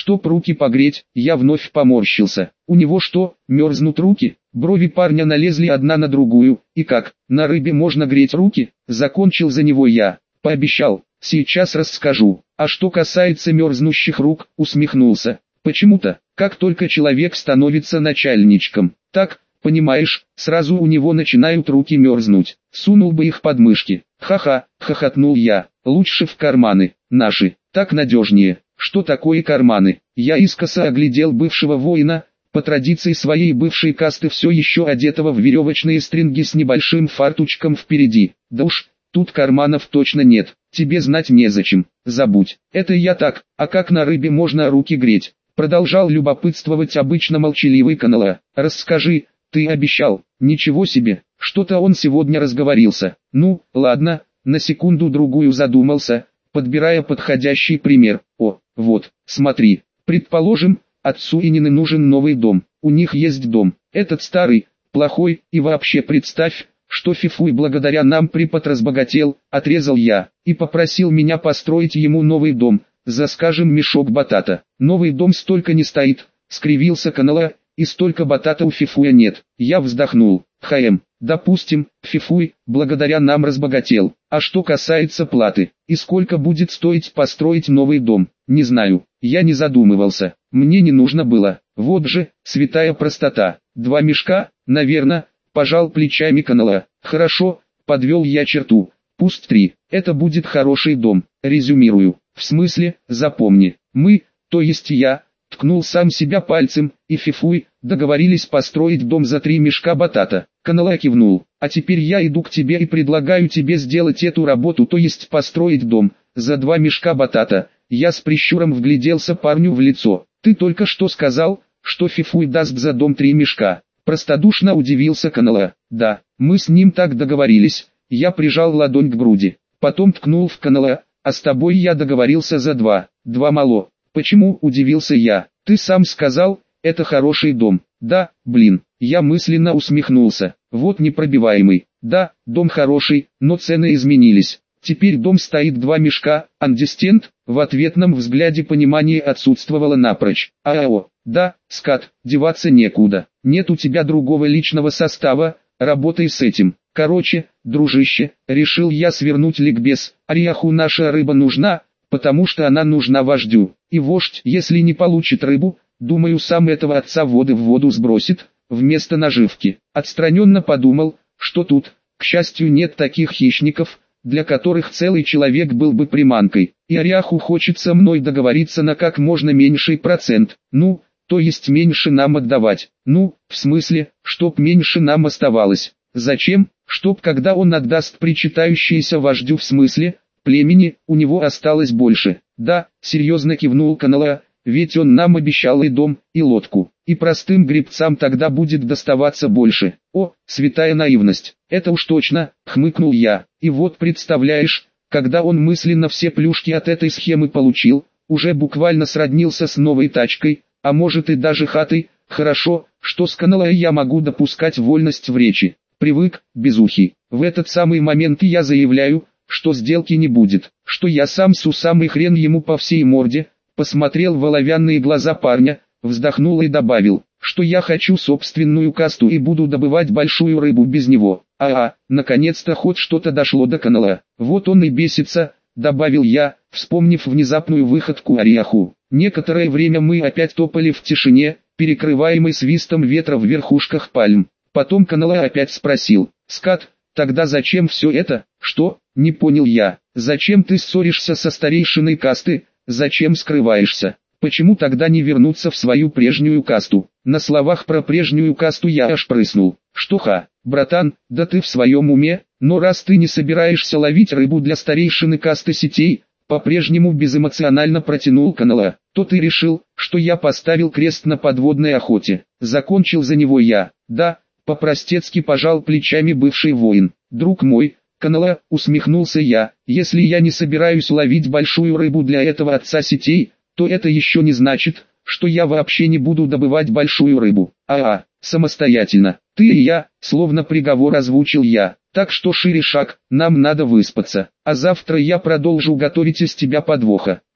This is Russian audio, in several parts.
Чтоб руки погреть, я вновь поморщился. У него что, мерзнут руки? Брови парня налезли одна на другую. И как, на рыбе можно греть руки? Закончил за него я. Пообещал, сейчас расскажу. А что касается мерзнущих рук, усмехнулся. Почему-то, как только человек становится начальничком, так, понимаешь, сразу у него начинают руки мерзнуть. Сунул бы их под мышки. Ха-ха, хохотнул я. Лучше в карманы, наши, так надежнее. Что такое карманы? Я искоса оглядел бывшего воина, по традиции своей бывшей касты все еще одетого в веревочные стринги с небольшим фартучком впереди. Да уж, тут карманов точно нет, тебе знать незачем, забудь. Это я так, а как на рыбе можно руки греть? Продолжал любопытствовать обычно молчаливый Канала. Расскажи, ты обещал. Ничего себе, что-то он сегодня разговорился. Ну, ладно, на секунду-другую задумался, подбирая подходящий пример. О, вот, смотри, предположим, отцу и Нины нужен новый дом. У них есть дом, этот старый, плохой, и вообще представь, что Фифуй благодаря нам препод разбогател, отрезал я, и попросил меня построить ему новый дом, за, скажем, мешок батата. Новый дом столько не стоит, скривился Канала, и столько батата у Фифуя нет. Я вздохнул. Допустим, Фифуй, благодаря нам разбогател. А что касается платы, и сколько будет стоить построить новый дом, не знаю, я не задумывался, мне не нужно было. Вот же, святая простота. 2 мешка, наверное, пожал плечами Канала. Хорошо, подвел я черту. Пусть 3, это будет хороший дом, резюмирую. В смысле, запомни, мы, то есть я, ткнул сам себя пальцем, и Фифуй, договорились построить дом за 3 мешка батата. Канала кивнул. А теперь я иду к тебе и предлагаю тебе сделать эту работу, то есть построить дом, за 2 мешка батата. Я с прищуром вгляделся парню в лицо. Ты только что сказал, что Фифуй даст за дом 3 мешка. Простодушно удивился Канала. Да, мы с ним так договорились. Я прижал ладонь к груди. Потом ткнул в Канала. А с тобой я договорился за 2. 2 мало. Почему, удивился я. Ты сам сказал, это хороший дом. Да, блин, я мысленно усмехнулся. Вот непробиваемый. Да, дом хороший, но цены изменились. Теперь дом стоит 2 мешка, андестент, в ответном взгляде понимание отсутствовало напрочь. АО, да, скат, деваться некуда. Нет у тебя другого личного состава, работай с этим. Короче, дружище, решил я свернуть ликбез. Ариаху наша рыба нужна, потому что она нужна вождю. И вождь, если не получит рыбу, думаю, сам этого отца воды в воду сбросит, вместо наживки. Отстраненно подумал, что тут, к счастью, нет таких хищников, для которых целый человек был бы приманкой. И Ариаху хочется мной договориться на как можно меньший процент. Ну, то есть меньше нам отдавать. Ну, в смысле, чтоб меньше нам оставалось. Зачем? Чтоб когда он отдаст причитающееся вождю в смысле, племени, у него осталось больше. Да, серьезно кивнул Канала, ведь он нам обещал и дом, и лодку. И простым гребцам тогда будет доставаться больше. О, святая наивность, это уж точно, хмыкнул я. И вот представляешь, когда он мысленно все плюшки от этой схемы получил, уже буквально сроднился с новой тачкой, а может и даже хатой. Хорошо, что с Каналой я могу допускать вольность в речи. Привык, безухий. В этот самый момент я заявляю, что сделки не будет, что я сам с усам и хрен ему по всей морде. Посмотрел в оловянные глаза парня, вздохнул и добавил, что я хочу собственную касту и буду добывать большую рыбу без него. Наконец-то хоть что-то дошло до Канала. Вот он и бесится, добавил я, вспомнив внезапную выходку Ариаху. Некоторое время мы опять топали в тишине, перекрываемой свистом ветра в верхушках пальм. Потом Канала опять спросил, «Скат, тогда зачем все это?» «Что?» — не понял я. «Зачем ты ссоришься со старейшиной касты? Зачем скрываешься? Почему тогда не вернуться в свою прежнюю касту?» На словах про прежнюю касту я аж прыснул. «Что братан, да ты в своем уме? Но раз ты не собираешься ловить рыбу для старейшины касты сетей», по-прежнему безэмоционально протянул Канала, «то ты решил, что я поставил крест на подводной охоте». Закончил за него я. «Да», по-простецки пожал плечами бывший воин. «Друг мой, Канала», усмехнулся я, «если я не собираюсь ловить большую рыбу для этого отца сетей, то это еще не значит, что я вообще не буду добывать большую рыбу. Самостоятельно. Ты и я», словно приговор озвучил я. «Так что шире шаг, нам надо выспаться, а завтра я продолжу готовить из тебя подвоха».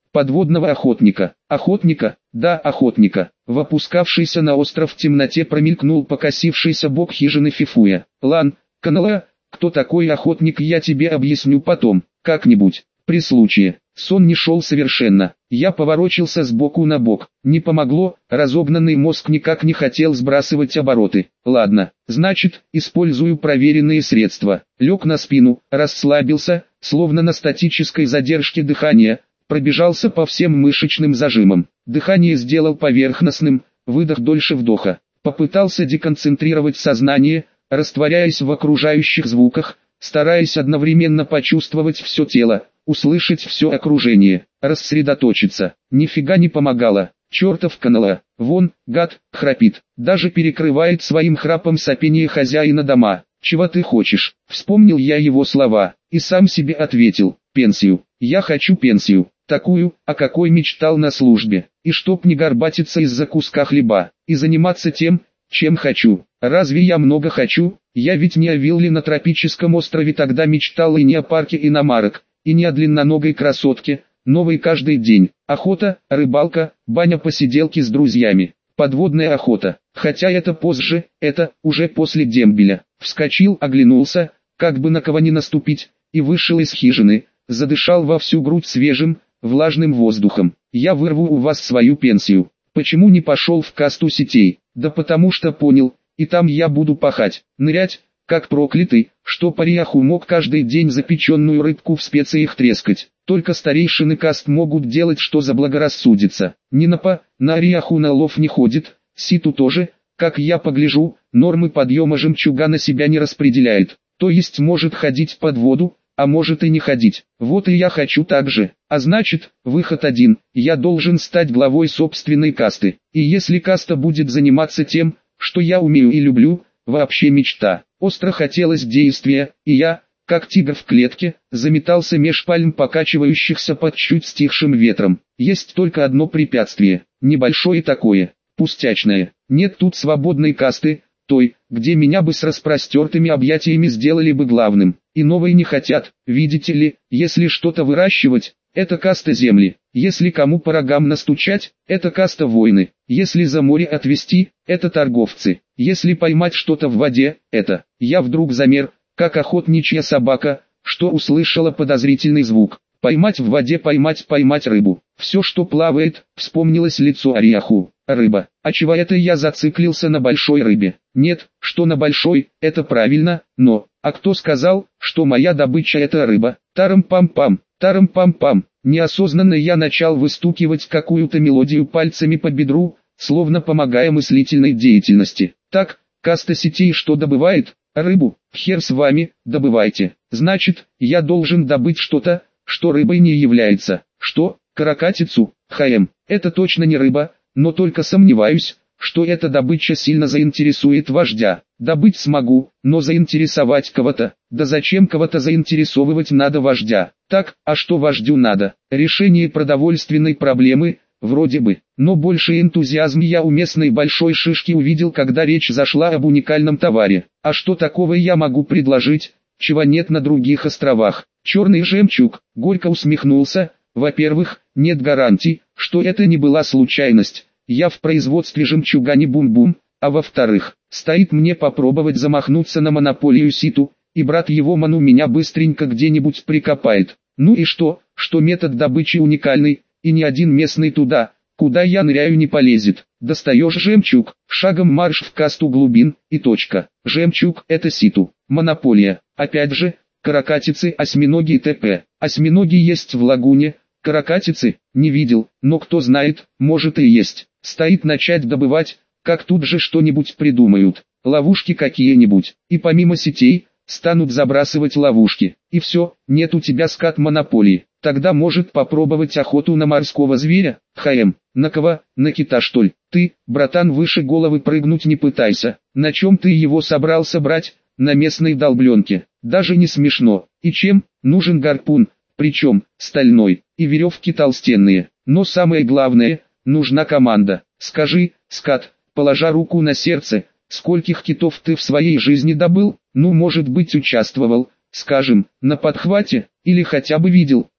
Подводного охотника. Охотника? Да, охотника. В опускавшейся на остров темноте промелькнул покосившийся бок хижины Фифуя. Лан, Канала, кто такой охотник, я тебе объясню потом, как-нибудь, при случае. Сон не шел совершенно. Я поворочился с боку на бок. Не помогло, разогнанный мозг никак не хотел сбрасывать обороты. Ладно, значит, использую проверенные средства. Лег на спину, расслабился, словно на статической задержке дыхания, пробежался по всем мышечным зажимам. Дыхание сделал поверхностным, выдох дольше вдоха. Попытался деконцентрировать сознание, растворяясь в окружающих звуках, стараясь одновременно почувствовать все тело, услышать все окружение, рассредоточиться. Нифига не помогало. Чертов Канала, вон, гад, храпит, даже перекрывает своим храпом сопение хозяина дома. «Чего ты хочешь?» Вспомнил я его слова, и сам себе ответил: пенсию. Я хочу пенсию, такую, о какой мечтал на службе, и чтоб не горбатиться из-за куска хлеба, и заниматься тем, чем хочу. Разве я много хочу? Я ведь не о вилле на тропическом острове тогда мечтал, и не о парке иномарок, и не о длинноногой красотке, новой каждый день. Охота, рыбалка, баня, посиделки с друзьями, подводная охота. Хотя это позже, это уже после дембеля. Вскочил, оглянулся, как бы на кого не наступить, и вышел из хижины, задышал во всю грудь свежим, влажным воздухом. Я вырву у вас свою пенсию. Почему не пошел в касту сетей? Да потому что понял, и там я буду пахать, нырять, как проклятый, что париаху мог каждый день запеченную рыбку в специях трескать. Только старейшины каст могут делать, что заблагорассудится. Нинапа, на ариаху на лов не ходит, ситу тоже, как я погляжу, нормы подъема жемчуга на себя не распределяет. То есть может ходить под воду, а может и не ходить. Вот и я хочу так же. А значит, выход один: я должен стать главой собственной касты. И если каста будет заниматься тем, что я умею и люблю, вообще мечта. Остро хотелось действия, и я, как тигр в клетке, заметался меж пальм, покачивающихся под чуть стихшим ветром. Есть только одно препятствие, небольшое такое, пустячное. Нет тут свободной касты, той, где меня бы с распростертыми объятиями сделали бы главным. И новые не хотят, видите ли. Если что-то выращивать, это каста земли. Если кому по рогам настучать, это каста воины. Если за море отвезти, это торговцы. Если поймать что-то в воде, это... Я вдруг замер, как охотничья собака, что услышала подозрительный звук. Поймать в воде, поймать рыбу. Все, что плавает, вспомнилось лицо Ариаху. Рыба. А чего это я зациклился на большой рыбе? Нет, что на большой, это правильно, но... А кто сказал, что моя добыча это рыба? Тарам-пам-пам, тарам-пам-пам. Неосознанно я начал выстукивать какую-то мелодию пальцами по бедру, словно помогая мыслительной деятельности. Так, каста сетей что добывает? Рыбу. Хер с вами, добывайте. Значит, я должен добыть что-то, что рыбой не является. Что? Каракатицу? Это точно не рыба, но только сомневаюсь, что эта добыча сильно заинтересует вождя. Добыть смогу, но заинтересовать кого-то? Да зачем кого-то заинтересовывать надо вождя? Так, а что вождю надо? Решение продовольственной проблемы, вроде бы. Но больше энтузиазм я у местной большой шишки увидел, когда речь зашла об уникальном товаре. А что такого я могу предложить, чего нет на других островах? Черный жемчуг. Горько усмехнулся. Во-первых, нет гарантий, что это не была случайность. Я в производстве жемчуга не бум-бум. А во-вторых, стоит мне попробовать замахнуться на монополию ситу, и брат его Ману меня быстренько где-нибудь прикопает. Ну и что метод добычи уникальный, и ни один местный туда, куда я ныряю, не полезет. Достаешь жемчуг, шагом марш в касту глубин, и точка. Жемчуг – это ситу, монополия. Опять же, каракатицы, осьминоги и т.п. Осьминоги есть в лагуне, каракатицы не видел, но кто знает, может и есть. Стоит начать добывать, как тут же что-нибудь придумают, ловушки какие-нибудь, и помимо сетей, станут забрасывать ловушки, и все, нет у тебя скат монополии. Тогда может попробовать охоту на морского зверя, на кого, на кита что ли? Ты, братан, выше головы прыгнуть не пытайся, на чем ты его собрался брать? На местной долбленке, даже не смешно. И чем? Нужен гарпун, причем, стальной, и веревки толстенные, но самое главное, нужна команда. Скажи, скат, положа руку на сердце, скольких китов ты в своей жизни добыл? Ну, может быть, участвовал, скажем, на подхвате, или хотя бы видел.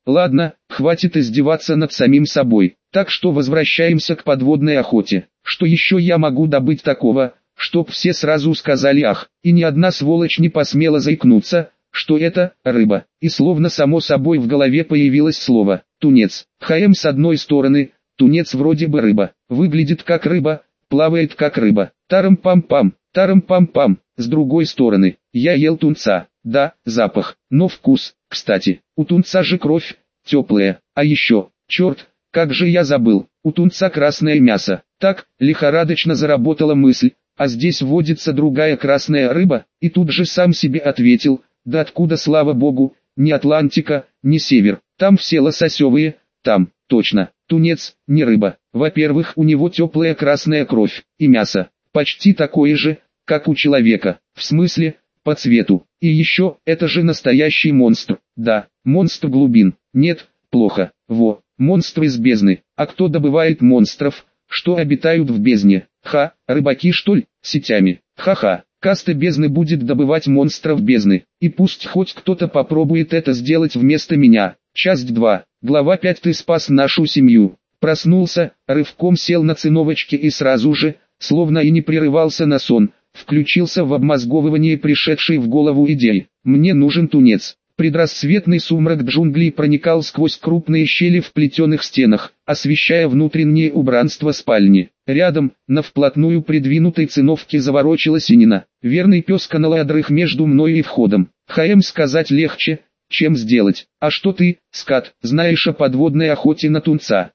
Ладно, хватит издеваться над самим собой. Так что возвращаемся к подводной охоте. Что еще я могу добыть такого, чтоб все сразу сказали ах, и ни одна сволочь не посмела заикнуться, что это рыба. И словно само собой в голове появилось слово «тунец». С одной стороны, тунец вроде бы рыба, выглядит как рыба, плавает как рыба. Тарам-пам-пам, тарам-пам-пам. С другой стороны, я ел тунца, да, запах, но вкус, кстати, у тунца же кровь, теплая, а еще, черт, как же я забыл, у тунца красное мясо. Так, лихорадочно заработала мысль, а здесь водится другая красная рыба, и тут же сам себе ответил, да откуда, слава богу, ни Атлантика, ни север, там все лососевые, там, точно, тунец, не рыба. Во-первых, у него теплая красная кровь, и мясо, почти такое же, как у человека, в смысле, по цвету. И еще, это же настоящий монстр, да, монстр глубин, нет, плохо, монстр из бездны. А кто добывает монстров, что обитают в бездне? Рыбаки что ли, сетями, ха-ха. Каста бездны будет добывать монстров бездны, и пусть хоть кто-то попробует это сделать вместо меня. Часть 2, глава 5. Ты спас нашу семью. Проснулся, рывком сел на циновочке и сразу же, словно и не прерывался на сон, включился в обмозговывание пришедшей в голову идеи. Мне нужен тунец. Предрассветный сумрак джунглей проникал сквозь крупные щели в плетеных стенах, освещая внутреннее убранство спальни. Рядом, на вплотную придвинутой циновке заворочилась Инина. Верный пес канала дрых между мной и входом. Сказать легче, чем сделать. А что ты, скат, знаешь о подводной охоте на тунца?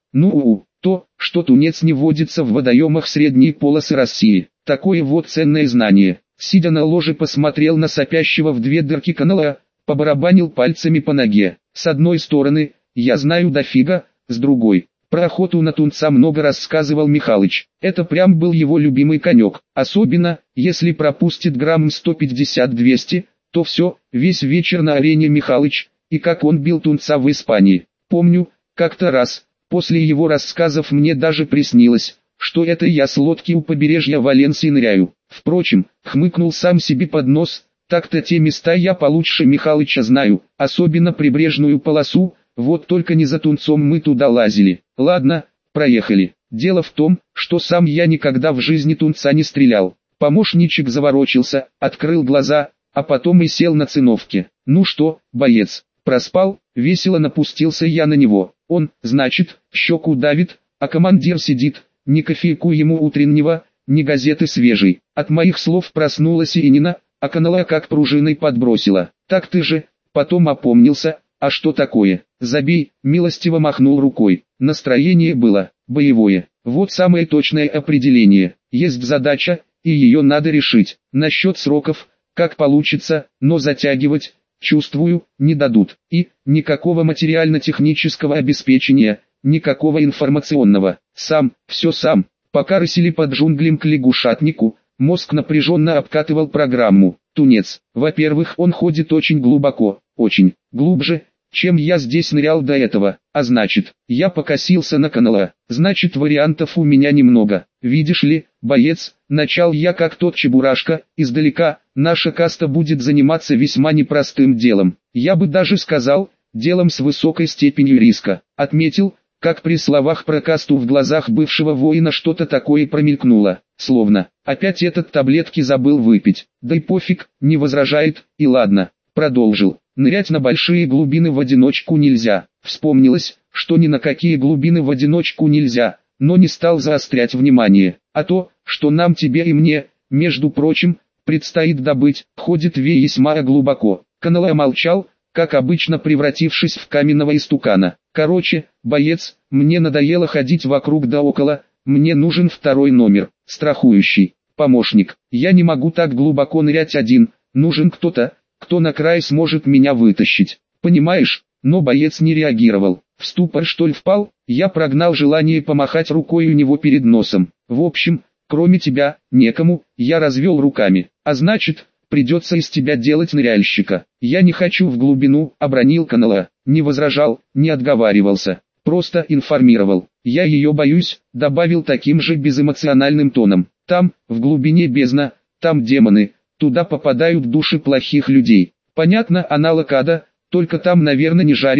То, что тунец не водится в водоемах средней полосы России. Такое вот ценное знание. Сидя на ложе, посмотрел на сопящего в две дырки канала, побарабанил пальцами по ноге. С одной стороны, я знаю дофига, с другой, про охоту на тунца много рассказывал Михалыч. Это прям был его любимый конек. Особенно, если пропустит грамм 150-200, то все, весь вечер на арене Михалыч, и как он бил тунца в Испании. Помню, как-то раз, после его рассказов мне даже приснилось, что это я с лодки у побережья Валенсии ныряю. Впрочем, хмыкнул сам себе под нос, так-то те места я получше Михалыча знаю, особенно прибрежную полосу, вот только не за тунцом мы туда лазили. Ладно, проехали. Дело в том, что сам я никогда в жизни тунца не стрелял. Помощничек заворочился, открыл глаза, а потом и сел на циновке. Ну что, боец, проспал? Весело напустился я на него. Он, значит, щеку давит, а командир сидит, ни кофейку ему утреннего, ни газеты свежей. От моих слов проснулась Инина, а канала как пружиной подбросила. Так ты же, потом опомнился, а что такое? Забей, милостиво махнул рукой. Настроение было боевое. Вот самое точное определение. Есть задача, и ее надо решить. Насчет сроков, как получится, но затягивать, чувствую, не дадут. И никакого материально-технического обеспечения, никакого информационного. Все сам. Пока рысили под джунглем к лягушатнику, мозг напряженно обкатывал программу. Тунец. Во-первых, он ходит очень глубоко, очень глубже, чем я здесь нырял до этого. А значит, я покосился на канала. Значит, вариантов у меня немного. Видишь ли, боец, начал я как тот чебурашка, издалека, наша каста будет заниматься весьма непростым делом. Я бы даже сказал, делом с высокой степенью риска. Отметил, как при словах про касту в глазах бывшего воина что-то такое промелькнуло, словно, опять этот таблетки забыл выпить, да и пофиг, не возражает, и ладно, продолжил. Нырять на большие глубины в одиночку нельзя. Вспомнилось, что ни на какие глубины в одиночку нельзя, но не стал заострять внимание. А то, что нам, тебе и мне, между прочим, предстоит добыть, ходит весьма глубоко. Канала молчал, как обычно превратившись в каменного истукана. Короче, боец, мне надоело ходить вокруг да около, мне нужен второй номер, страхующий, помощник. Я не могу так глубоко нырять один, нужен кто-то, кто на край сможет меня вытащить. Понимаешь? Но боец не реагировал. В ступор что ли впал? Я прогнал желание помахать рукой у него перед носом. В общем, кроме тебя, некому, я развел руками. А значит, придется из тебя делать ныряльщика. Я не хочу в глубину, обронил канала. Не возражал, не отговаривался. Просто информировал. Я ее боюсь, добавил таким же безэмоциональным тоном. Там, в глубине бездна, там демоны, туда попадают души плохих людей. Понятно, аналог ада, только там, наверное, не жарит,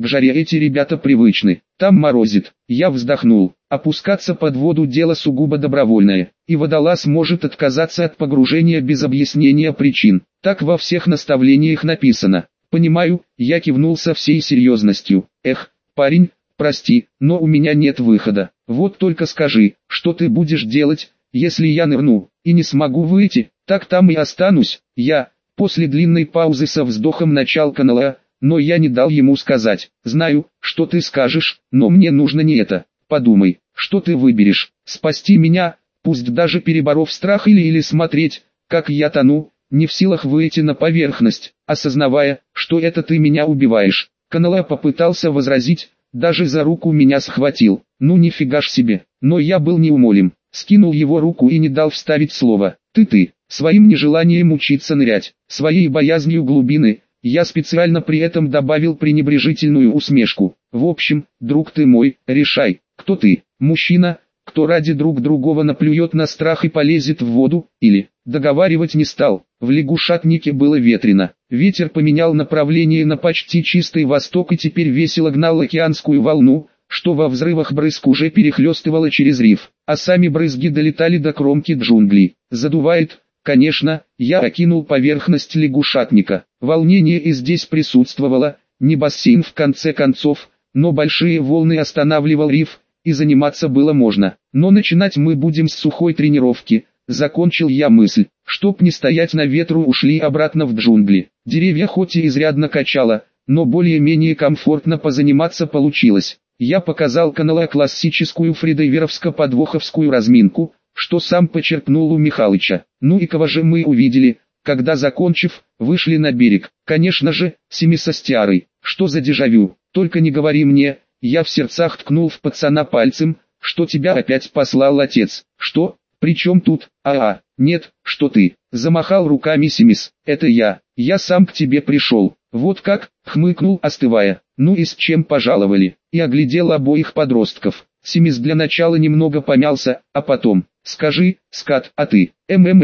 к жаре эти ребята привычны, там морозит. Я вздохнул. Опускаться под воду дело сугубо добровольное, и водолаз может отказаться от погружения без объяснения причин. Так во всех наставлениях написано. Понимаю, я кивнул со всей серьезностью. Эх, парень, прости, но у меня нет выхода. Вот только скажи, что ты будешь делать, если я нырну, и не смогу выйти, так там и останусь. Я, после длинной паузы со вздохом начал канала, но я не дал ему сказать. Знаю, что ты скажешь, но мне нужно не это. Подумай, что ты выберешь, спасти меня, пусть даже переборов страх или смотреть, как я тону, не в силах выйти на поверхность, осознавая, что это ты меня убиваешь. Канала попытался возразить, даже за руку меня схватил. Ну нифига ж себе, но я был неумолим, скинул его руку и не дал вставить слово. Ты, своим нежеланием учиться нырять, своей боязнью глубины, я специально при этом добавил пренебрежительную усмешку. В общем, друг ты мой, решай, кто ты, мужчина, кто ради друг другого наплюет на страх и полезет в воду, или, договаривать не стал. В лягушатнике было ветрено, ветер поменял направление на почти чистый восток и теперь весело гнал океанскую волну, что во взрывах брызг уже перехлестывало через риф, а сами брызги долетали до кромки джунглей. Задувает, конечно, я окинул поверхность лягушатника, волнение и здесь присутствовало, не бассейн в конце концов, но большие волны останавливал риф, и заниматься было можно. Но начинать мы будем с сухой тренировки, закончил я мысль, чтоб не стоять на ветру ушли обратно в джунгли. Деревья хоть и изрядно качало, но более-менее комфортно позаниматься получилось. Я показал канала классическую фридайверовско-подвоховскую разминку, что сам почерпнул у Михалыча. Ну и кого же мы увидели, когда закончив, вышли на берег. Конечно же, Семиса с Тиарой. Что за дежавю, только не говори мне. Я в сердцах ткнул в пацана пальцем, что тебя опять послал отец. Что? При чем тут? Нет, что ты? Замахал руками Семис. Это я сам к тебе пришел. Вот как? Хмыкнул, остывая. Ну и с чем пожаловали? И оглядел обоих подростков. Семис для начала немного помялся, а потом: скажи, скат, а ты?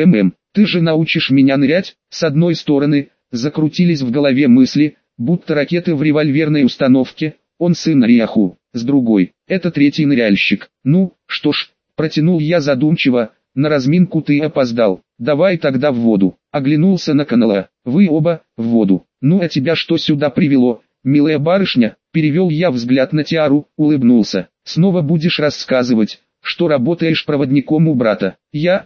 Ты же научишь меня нырять? С одной стороны, закрутились в голове мысли, будто ракеты в револьверной установке. Он сын Риаху, с другой, это третий ныряльщик. Ну, что ж, протянул я задумчиво, на разминку ты опоздал, давай тогда в воду. Оглянулся на канала, вы оба, в воду. Ну а тебя что сюда привело, милая барышня? Перевел я взгляд на Тиару, улыбнулся. Снова будешь рассказывать, что работаешь проводником у брата.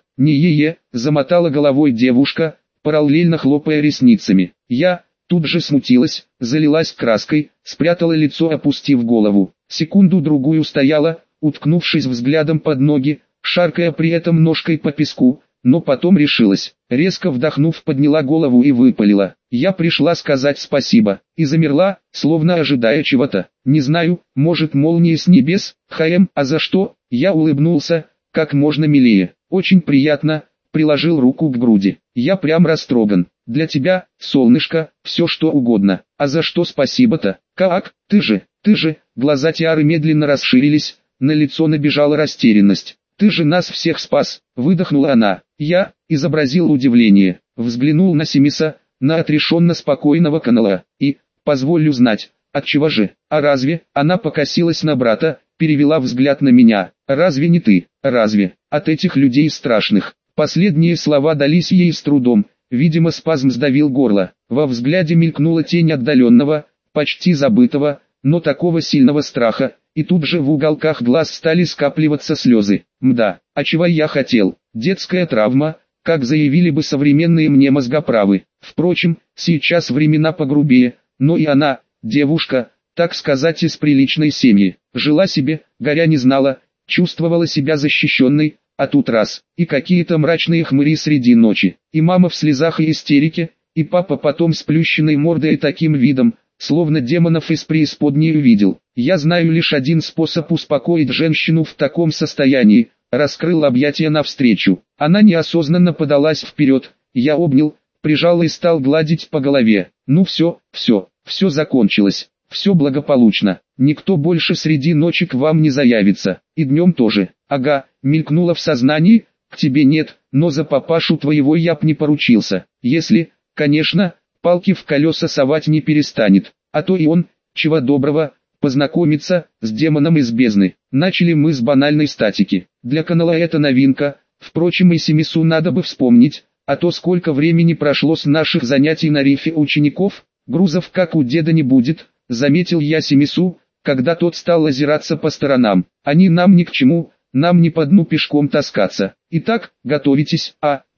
Замотала головой девушка, параллельно хлопая ресницами. Я тут же смутилась, залилась краской, спрятала лицо, опустив голову. Секунду-другую стояла, уткнувшись взглядом под ноги, шаркая при этом ножкой по песку, но потом решилась. Резко вдохнув, подняла голову и выпалила: я пришла сказать спасибо, и замерла, словно ожидая чего-то. Не знаю, может молнии с небес, а за что? Я улыбнулся, как можно милее. Очень приятно, приложил руку к груди. Я прям растроган. Для тебя, солнышко, все что угодно. А за что спасибо-то? Как? Ты же. Глаза Тиары медленно расширились, на лицо набежала растерянность. Ты же нас всех спас, выдохнула она. Я изобразил удивление, взглянул на Семиса, на отрешенно спокойного канала, и, позволю знать, отчего же, а разве, она покосилась на брата, перевела взгляд на меня, разве не ты, разве, от этих людей страшных. Последние слова дались ей с трудом, видимо спазм сдавил горло, во взгляде мелькнула тень отдаленного, почти забытого, но такого сильного страха, и тут же в уголках глаз стали скапливаться слезы. Мда, а чего я хотел? Детская травма, как заявили бы современные мне мозгоправы. Впрочем, сейчас времена погрубее, но и она, девушка, так сказать, из приличной семьи, жила себе, горя не знала, чувствовала себя защищенной, а тут раз, и какие-то мрачные хмыри среди ночи, и мама в слезах и истерике, и папа потом с плющенной мордой и таким видом, словно демонов из преисподней увидел. Я знаю лишь один способ успокоить женщину в таком состоянии, раскрыл объятия навстречу. Она неосознанно подалась вперед, я обнял, прижал и стал гладить по голове. Ну все закончилось, все благополучно, никто больше среди ночи к вам не заявится, и днем тоже. Ага, мелькнуло в сознании, к тебе нет, но за папашу твоего я б не поручился, если, конечно, палки в колеса совать не перестанет, а то и он, чего доброго, познакомиться с демоном из бездны. Начали мы с банальной статики. Для канала это новинка, впрочем и Семису надо бы вспомнить, а то сколько времени прошло с наших занятий на рифе учеников, грузов как у деда не будет, заметил я Семису, когда тот стал озираться по сторонам. Они нам ни к чему, нам не по дну пешком таскаться. Итак, готовитесь,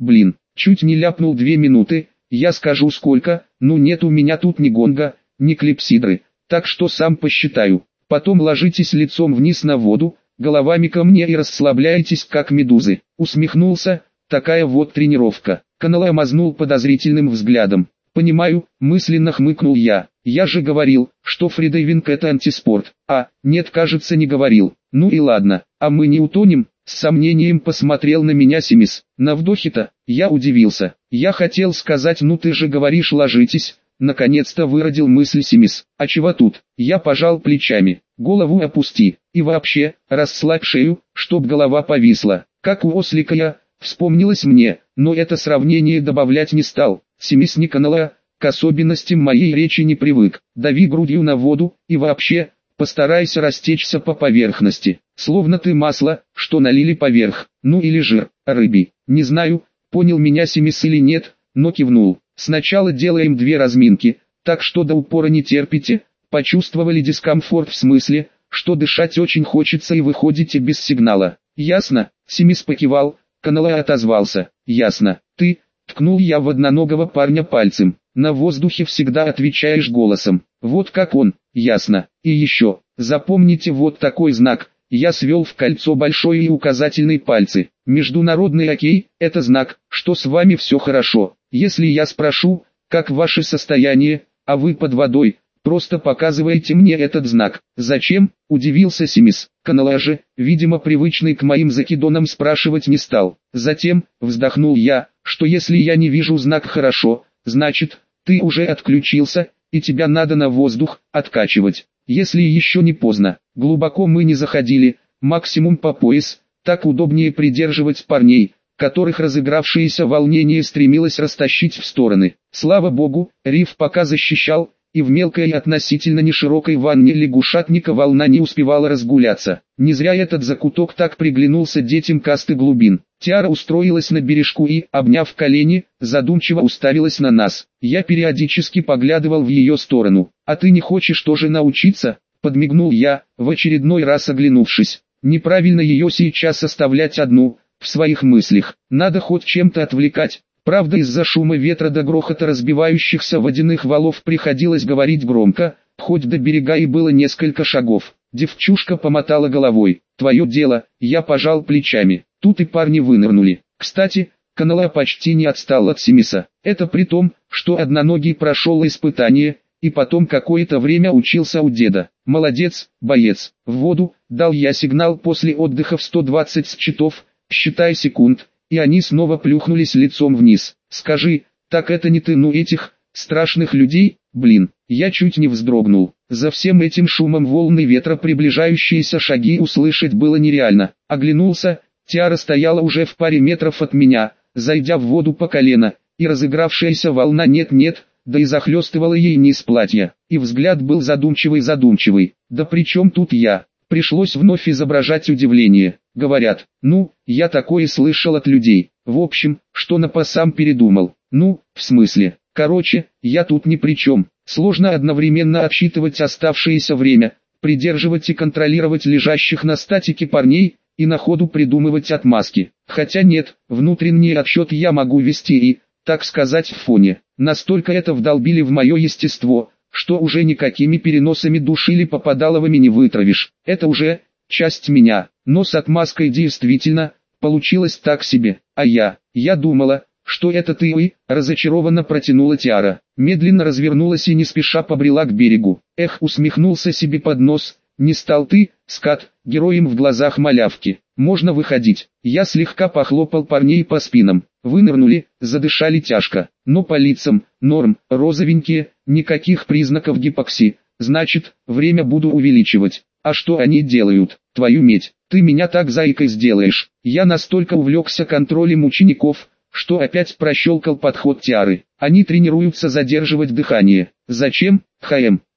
чуть не ляпнул 2 минуты, я скажу сколько, ну нет у меня тут ни гонга, ни клипсидры, так что сам посчитаю. Потом ложитесь лицом вниз на воду, головами ко мне и расслабляйтесь как медузы. Усмехнулся, такая вот тренировка. Канала мазнул подозрительным взглядом. Понимаю, мысленно хмыкнул я. Я же говорил, что фридайвинг это антиспорт. А, нет, кажется, не говорил. Ну и ладно, а мы не утонем? С сомнением посмотрел на меня Семис. На вдохе-то, я удивился. Я хотел сказать, ну ты же говоришь ложитесь. Наконец-то выродил мысль Семис. А чего тут? Я пожал плечами. Голову опусти. И вообще, расслабь шею, чтоб голова повисла. Как у ослика я, вспомнилось мне, но это сравнение добавлять не стал. Семис Никонала, к особенностям моей речи не привык. Дави грудью на воду, и вообще, постарайся растечься по поверхности. Словно ты масло, что налили поверх, ну или жир, рыбий. Не знаю, понял меня Семис или нет, но кивнул. Сначала делаем 2 разминки, так что до упора не терпите. Почувствовали дискомфорт в смысле, что дышать очень хочется и выходите без сигнала. Ясно? Семис покивал, Канала отозвался. Ясно. Ты, ткнул я в одноногого парня пальцем. На воздухе всегда отвечаешь голосом. Вот как он. Ясно. И еще, запомните вот такой знак. Я свел в кольцо большой и указательный пальцы. Международный окей, это знак, что с вами все хорошо. Если я спрошу, как ваше состояние, а вы под водой, просто показывайте мне этот знак. Зачем? Удивился Семис. Канала же, видимо привычный к моим закидонам, спрашивать не стал. Затем, вздохнул я, что если я не вижу знак хорошо, значит, ты уже отключился, и тебя надо на воздух откачивать. Если еще не поздно. Глубоко мы не заходили, максимум по пояс, так удобнее придерживать парней, которых разыгравшееся волнение стремилось растащить в стороны. Слава богу, риф пока защищал, и в мелкой и относительно неширокой ванне лягушатника волна не успевала разгуляться. Не зря этот закуток так приглянулся детям касты глубин. Тиара устроилась на бережку и, обняв колени, задумчиво уставилась на нас. Я периодически поглядывал в ее сторону. «А ты не хочешь тоже научиться?» — подмигнул я, в очередной раз оглянувшись. Неправильно ее сейчас оставлять одну, в своих мыслях. Надо хоть чем-то отвлекать. Правда, из-за шума ветра до грохота разбивающихся водяных валов приходилось говорить громко, хоть до берега и было несколько шагов. Девчушка помотала головой. «Твое дело», я пожал плечами. Тут и парни вынырнули. Кстати, Канала почти не отстал от Семиса. Это при том, что одноногий прошел испытание, и потом какое-то время учился у деда. «Молодец, боец». В воду, дал я сигнал после отдыха в 120 счетов, считай секунд, и они снова плюхнулись лицом вниз. «Скажи, так это не ты, ну этих, страшных людей, блин». Я чуть не вздрогнул. За всем этим шумом волны ветра приближающиеся шаги услышать было нереально. Оглянулся, Тиара стояла уже в паре метров от меня, зайдя в воду по колено, и разыгравшаяся волна нет-нет, да и захлестывала ей низ платья. И взгляд был задумчивый. Да при чем тут я? Пришлось вновь изображать удивление. Говорят, ну, я такое слышал от людей. В общем, что напасам передумал. Ну, в смысле, короче, я тут ни при чем. Сложно одновременно отсчитывать оставшееся время, придерживать и контролировать лежащих на статике парней, и на ходу придумывать отмазки. Хотя нет, внутренний отсчет я могу вести и, так сказать, в фоне. Настолько это вдолбили в мое естество, что уже никакими переносами душ или попадаловыми не вытравишь. Это уже часть меня, но с отмазкой действительно получилось так себе. А я думала, что это ты и, разочарованно протянула Тиара. Медленно развернулась и не спеша побрела к берегу. Эх, усмехнулся себе под нос, не стал ты, скат, героем в глазах малявки. Можно выходить. Я слегка похлопал парней по спинам. Вынырнули, задышали тяжко, но по лицам, норм, розовенькие, никаких признаков гипоксии. Значит, время буду увеличивать. А что они делают? Твою медь, ты меня так заикой сделаешь. Я настолько увлекся контролем учеников, что опять прощелкал подход Тиары. Они тренируются задерживать дыхание. Зачем?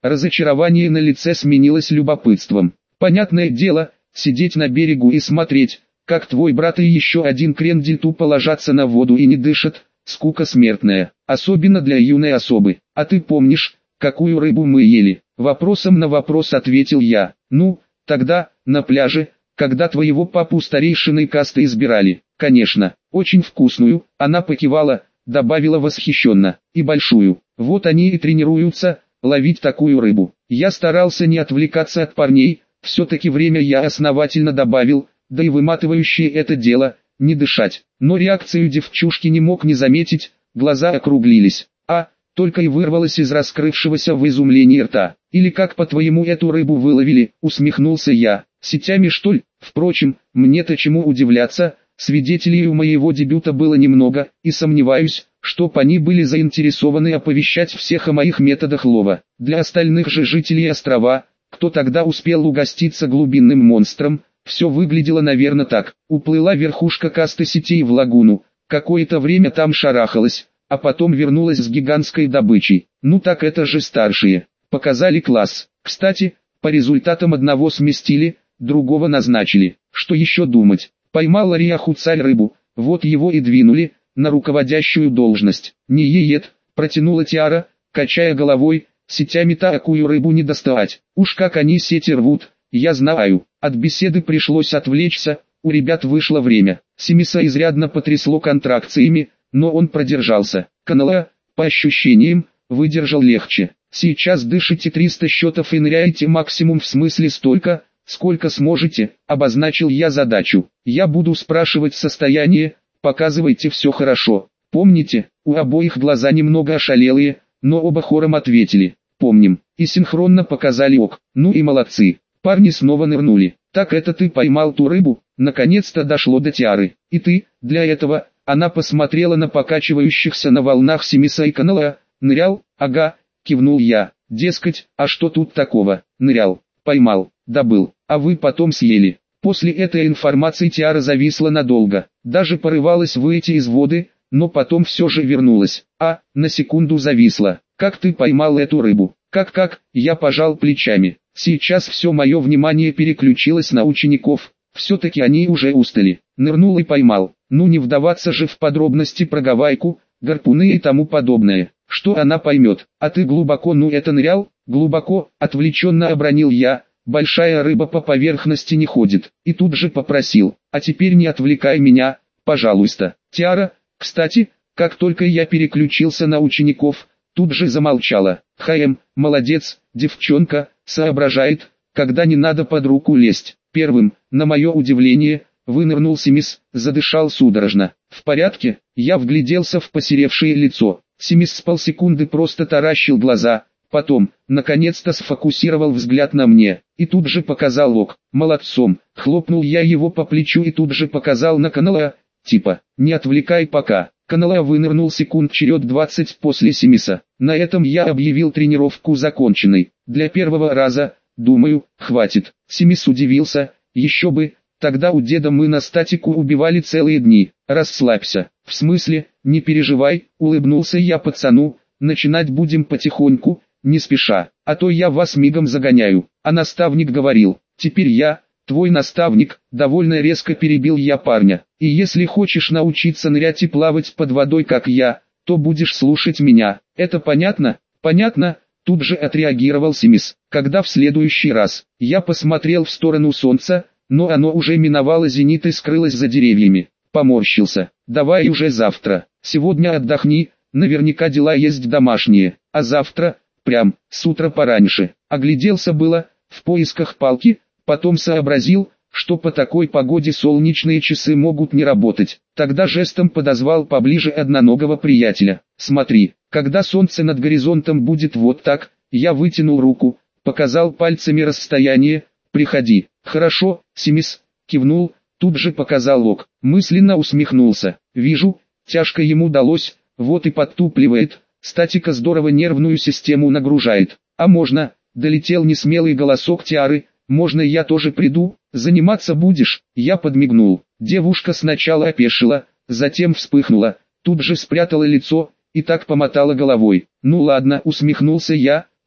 Разочарование на лице сменилось любопытством. Понятное дело, сидеть на берегу и смотреть, как твой брат и еще один крендель тупо ложатся на воду и не дышат, скука смертная, особенно для юной особы. А ты помнишь, какую рыбу мы ели? Вопросом на вопрос ответил я. Ну, тогда, на пляже, когда твоего папу старейшиной касты избирали. Конечно, очень вкусную, она покивала, добавила восхищенно, и большую. Вот они и тренируются, ловить такую рыбу. Я старался не отвлекаться от парней, все-таки время я основательно добавил, да и выматывающее это дело, не дышать. Но реакцию девчушки не мог не заметить, глаза округлились. Только и вырвалось из раскрывшегося в изумлении рта. Или как по-твоему эту рыбу выловили, усмехнулся я, сетями что ли? Впрочем, мне-то чему удивляться, свидетелей у моего дебюта было немного, и сомневаюсь, чтоб они были заинтересованы оповещать всех о моих методах лова. Для остальных же жителей острова, кто тогда успел угоститься глубинным монстром, все выглядело наверное так. Уплыла верхушка касты сетей в лагуну, какое-то время там шарахалась, а потом вернулась с гигантской добычей. Ну так это же старшие. Показали класс. Кстати, по результатам одного сместили, другого назначили. Что еще думать? Поймал Ариаху царь рыбу, вот его и двинули, на руководящую должность. Не еет, протянула Тиара, качая головой, сетями такую рыбу не достать. Уж как они сети рвут, я знаю. От беседы пришлось отвлечься, у ребят вышло время. Семиса изрядно потрясло контракциями, но он продержался. Канала, по ощущениям, выдержал легче. Сейчас дышите 300 счетов и ныряете максимум в смысле столько, сколько сможете, обозначил я задачу. Я буду спрашивать состояние, показывайте все хорошо. Помните, у обоих глаза немного ошалелые, но оба хором ответили. Помним, и синхронно показали ок. Ну и молодцы. Парни снова нырнули. Так это ты поймал ту рыбу? Наконец-то дошло до Тиары. И ты, для этого... Она посмотрела на покачивающихся на волнах Семиса и Канала. Нырял? Ага, кивнул я. Дескать, а что тут такого? Нырял, поймал, добыл, а вы потом съели. После этой информации Тиара зависла надолго. Даже порывалась выйти из воды, но потом все же вернулась. На секунду зависла. Как ты поймал эту рыбу? Как? Я пожал плечами. Сейчас все мое внимание переключилось на учеников. Все-таки они уже устали. Нырнул и поймал. Ну не вдаваться же в подробности про гавайку, гарпуны и тому подобное. Что она поймет? А ты глубоко это нырял? Глубоко, отвлеченно обронил я. Большая рыба по поверхности не ходит. И тут же попросил. А теперь не отвлекай меня, пожалуйста. Тиара, кстати, как только я переключился на учеников, тут же замолчала. Молодец, девчонка, соображает, когда не надо под руку лезть. Первым, на мое удивление, вынырнул Семис, задышал судорожно. В порядке, я вгляделся в посеревшее лицо. Семис с полсекунды просто таращил глаза, потом, наконец-то сфокусировал взгляд на мне, и тут же показал ок. Молодцом, хлопнул я его по плечу и тут же показал на Канала, типа, не отвлекай пока. Канала вынырнул секунд черед 20 после Семиса. На этом я объявил тренировку законченной. Для первого раза, думаю, хватит. Семис удивился, еще бы. Тогда у деда мы на статику убивали целые дни. Расслабься. В смысле, не переживай, улыбнулся я пацану. Начинать будем потихоньку, не спеша, а то я вас мигом загоняю. А наставник говорил, теперь я, твой наставник, довольно резко перебил я парня. И если хочешь научиться нырять и плавать под водой как я, то будешь слушать меня. Это понятно? Понятно? Тут же отреагировал Семис. Когда в следующий раз, я посмотрел в сторону солнца, но оно уже миновало зенит и скрылось за деревьями. Поморщился. Давай уже завтра. Сегодня отдохни, наверняка дела есть домашние. А завтра, прям, с утра пораньше. Огляделся было, в поисках палки, потом сообразил, что по такой погоде солнечные часы могут не работать. Тогда жестом подозвал поближе одноногого приятеля. Смотри, когда солнце над горизонтом будет вот так, я вытянул руку, показал пальцами расстояние, приходи. Хорошо, Семис, кивнул, тут же показал ок, мысленно усмехнулся. Вижу, тяжко ему далось, вот и подтупливает, статика здорово нервную систему нагружает. А можно, долетел несмелый голосок Тиары, можно я тоже приду, заниматься будешь? Я подмигнул. Девушка сначала опешила, затем вспыхнула, тут же спрятала лицо, и так помотала головой. Ну ладно, усмехнулся я,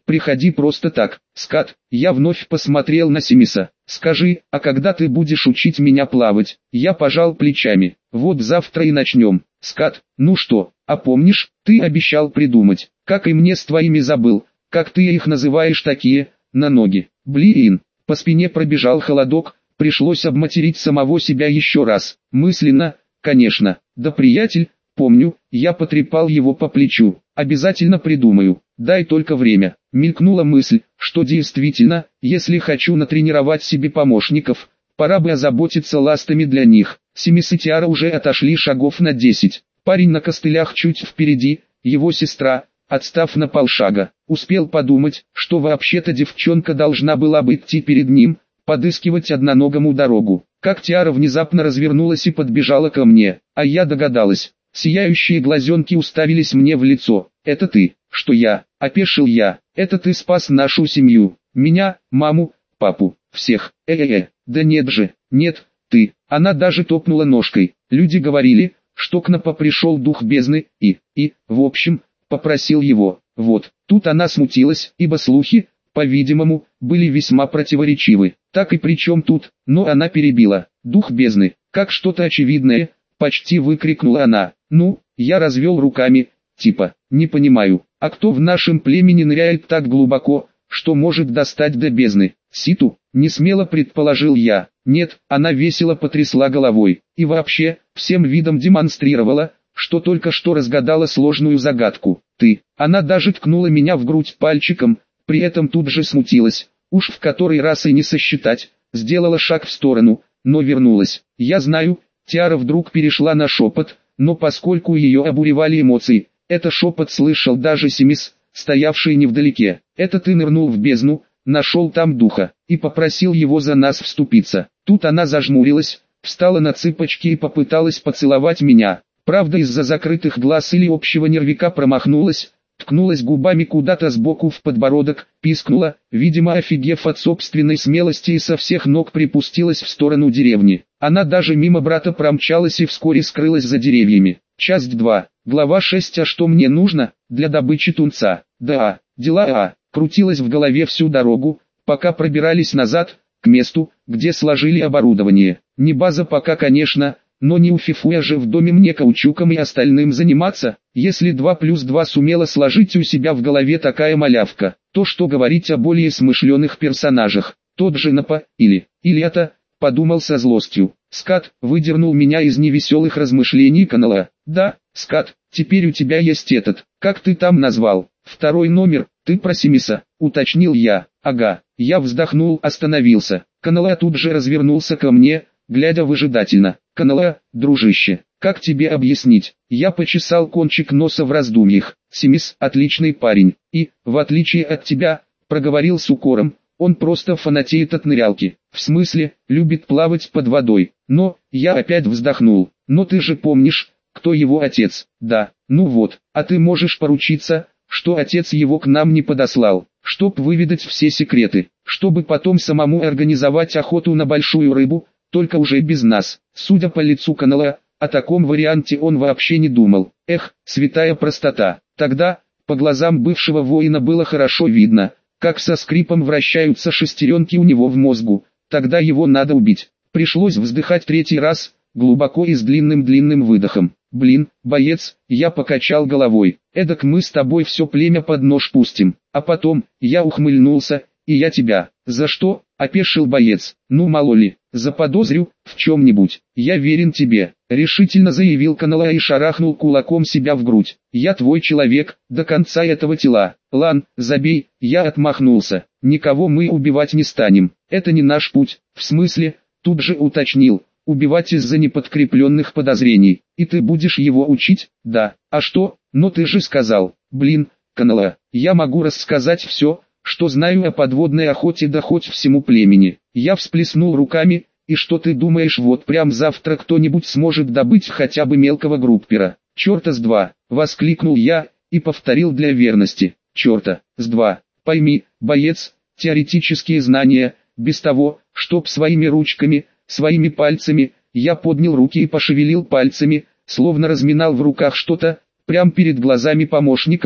приходи просто так, скат. Я вновь посмотрел на Семиса. Скажи, а когда ты будешь учить меня плавать? Я пожал плечами. Вот завтра и начнем. Скат, ну что, а помнишь, ты обещал придумать, как и мне с твоими забыл, как ты их называешь такие, на ноги. Блин, по спине пробежал холодок, пришлось обматерить самого себя еще раз. Мысленно, конечно. Да, приятель, помню, я потрепал его по плечу. Обязательно придумаю, дай только время. Мелькнула мысль, что действительно, если хочу натренировать себе помощников, пора бы озаботиться ластами для них. Семис и Тиара уже отошли шагов на 10. Парень на костылях чуть впереди, его сестра, отстав на полшага, успел подумать, что вообще-то девчонка должна была бы идти перед ним, подыскивать одноногому дорогу. Как Тиара внезапно развернулась и подбежала ко мне, а я догадалась. Сияющие глазенки уставились мне в лицо. «Это ты?» «Что я?» – опешил я. «Это ты спас нашу семью. Меня, маму, папу, всех. Да нет же, нет, ты». Она даже топнула ножкой. Люди говорили, что к Напа пришел дух бездны в общем, попросил его. Вот, тут она смутилась, ибо слухи, по-видимому, были весьма противоречивы. Так и при чем тут, но она перебила. Дух бездны, как что-то очевидное, почти выкрикнула она. Ну, я развел руками, типа, не понимаю, а кто в нашем племени ныряет так глубоко, что может достать до бездны? Ситу, несмело предположил я. Нет, она весело потрясла головой, и вообще, всем видом демонстрировала, что только что разгадала сложную загадку. Ты, она даже ткнула меня в грудь пальчиком, при этом тут же смутилась, уж в который раз и не сосчитать, сделала шаг в сторону, но вернулась. Я знаю, Тиара вдруг перешла на шепот, но поскольку ее обуревали эмоции, это шепот слышал даже Семис, стоявший невдалеке. Это ты нырнул в бездну, нашел там духа, и попросил его за нас вступиться. Тут она зажмурилась, встала на цыпочки и попыталась поцеловать меня. Правда, из-за закрытых глаз или общего нервика промахнулась, ткнулась губами куда-то сбоку в подбородок, пискнула, видимо офигев от собственной смелости и со всех ног припустилась в сторону деревни. Она даже мимо брата промчалась и вскоре скрылась за деревьями. Часть 2. Глава 6. А что мне нужно для добычи тунца? Да, дела крутилась в голове всю дорогу, пока пробирались назад, к месту, где сложили оборудование. Не база пока, конечно, но не у Фифуя же в доме мне каучуком и остальным заниматься. Если 2+2 сумела сложить у себя в голове такая малявка, то что говорить о более смышленых персонажах? Тот же Напа, или это, подумал со злостью. Скат выдернул меня из невеселых размышлений канала. Да, Скат, теперь у тебя есть этот, как ты там назвал, второй номер, ты про Семиса, уточнил я. Ага, я вздохнул, остановился. Канала тут же развернулся ко мне, глядя выжидательно. Канала, дружище, как тебе объяснить? Я почесал кончик носа в раздумьях. Семис отличный парень, и, в отличие от тебя, проговорил с укором, он просто фанатеет от нырялки. В смысле, любит плавать под водой. Но, я опять вздохнул. Но ты же помнишь, кто его отец? Да, ну вот, а ты можешь поручиться, что отец его к нам не подослал, чтоб выведать все секреты, чтобы потом самому организовать охоту на большую рыбу, только уже без нас. Судя по лицу канала, о таком варианте он вообще не думал. Эх, святая простота. Тогда, по глазам бывшего воина было хорошо видно, как со скрипом вращаются шестеренки у него в мозгу. Тогда его надо убить. Пришлось вздыхать третий раз, глубоко и с длинным выдохом. Блин, боец, я покачал головой. Эдак мы с тобой все племя под нож пустим. А потом, я ухмыльнулся, и я тебя. За что? Опешил боец. Ну мало ли, заподозрю в чем-нибудь. Я верен тебе, решительно заявил канала и шарахнул кулаком себя в грудь. Я твой человек, до конца этого тела. Лан, забей, я отмахнулся. Никого мы убивать не станем. Это не наш путь. В смысле, тут же уточнил. Убивать из-за неподкрепленных подозрений. И ты будешь его учить? Да. А что? Но ты же сказал. Блин, канала, я могу рассказать все, что знаю о подводной охоте, да хоть всему племени. Я всплеснул руками, и что ты думаешь, вот прям завтра кто-нибудь сможет добыть хотя бы мелкого группера? Черта с два, воскликнул я, и повторил для верности. Черта с два. Пойми, боец, теоретические знания, без того, чтоб своими ручками, своими пальцами, я поднял руки и пошевелил пальцами, словно разминал в руках что-то, прямо перед глазами помощника,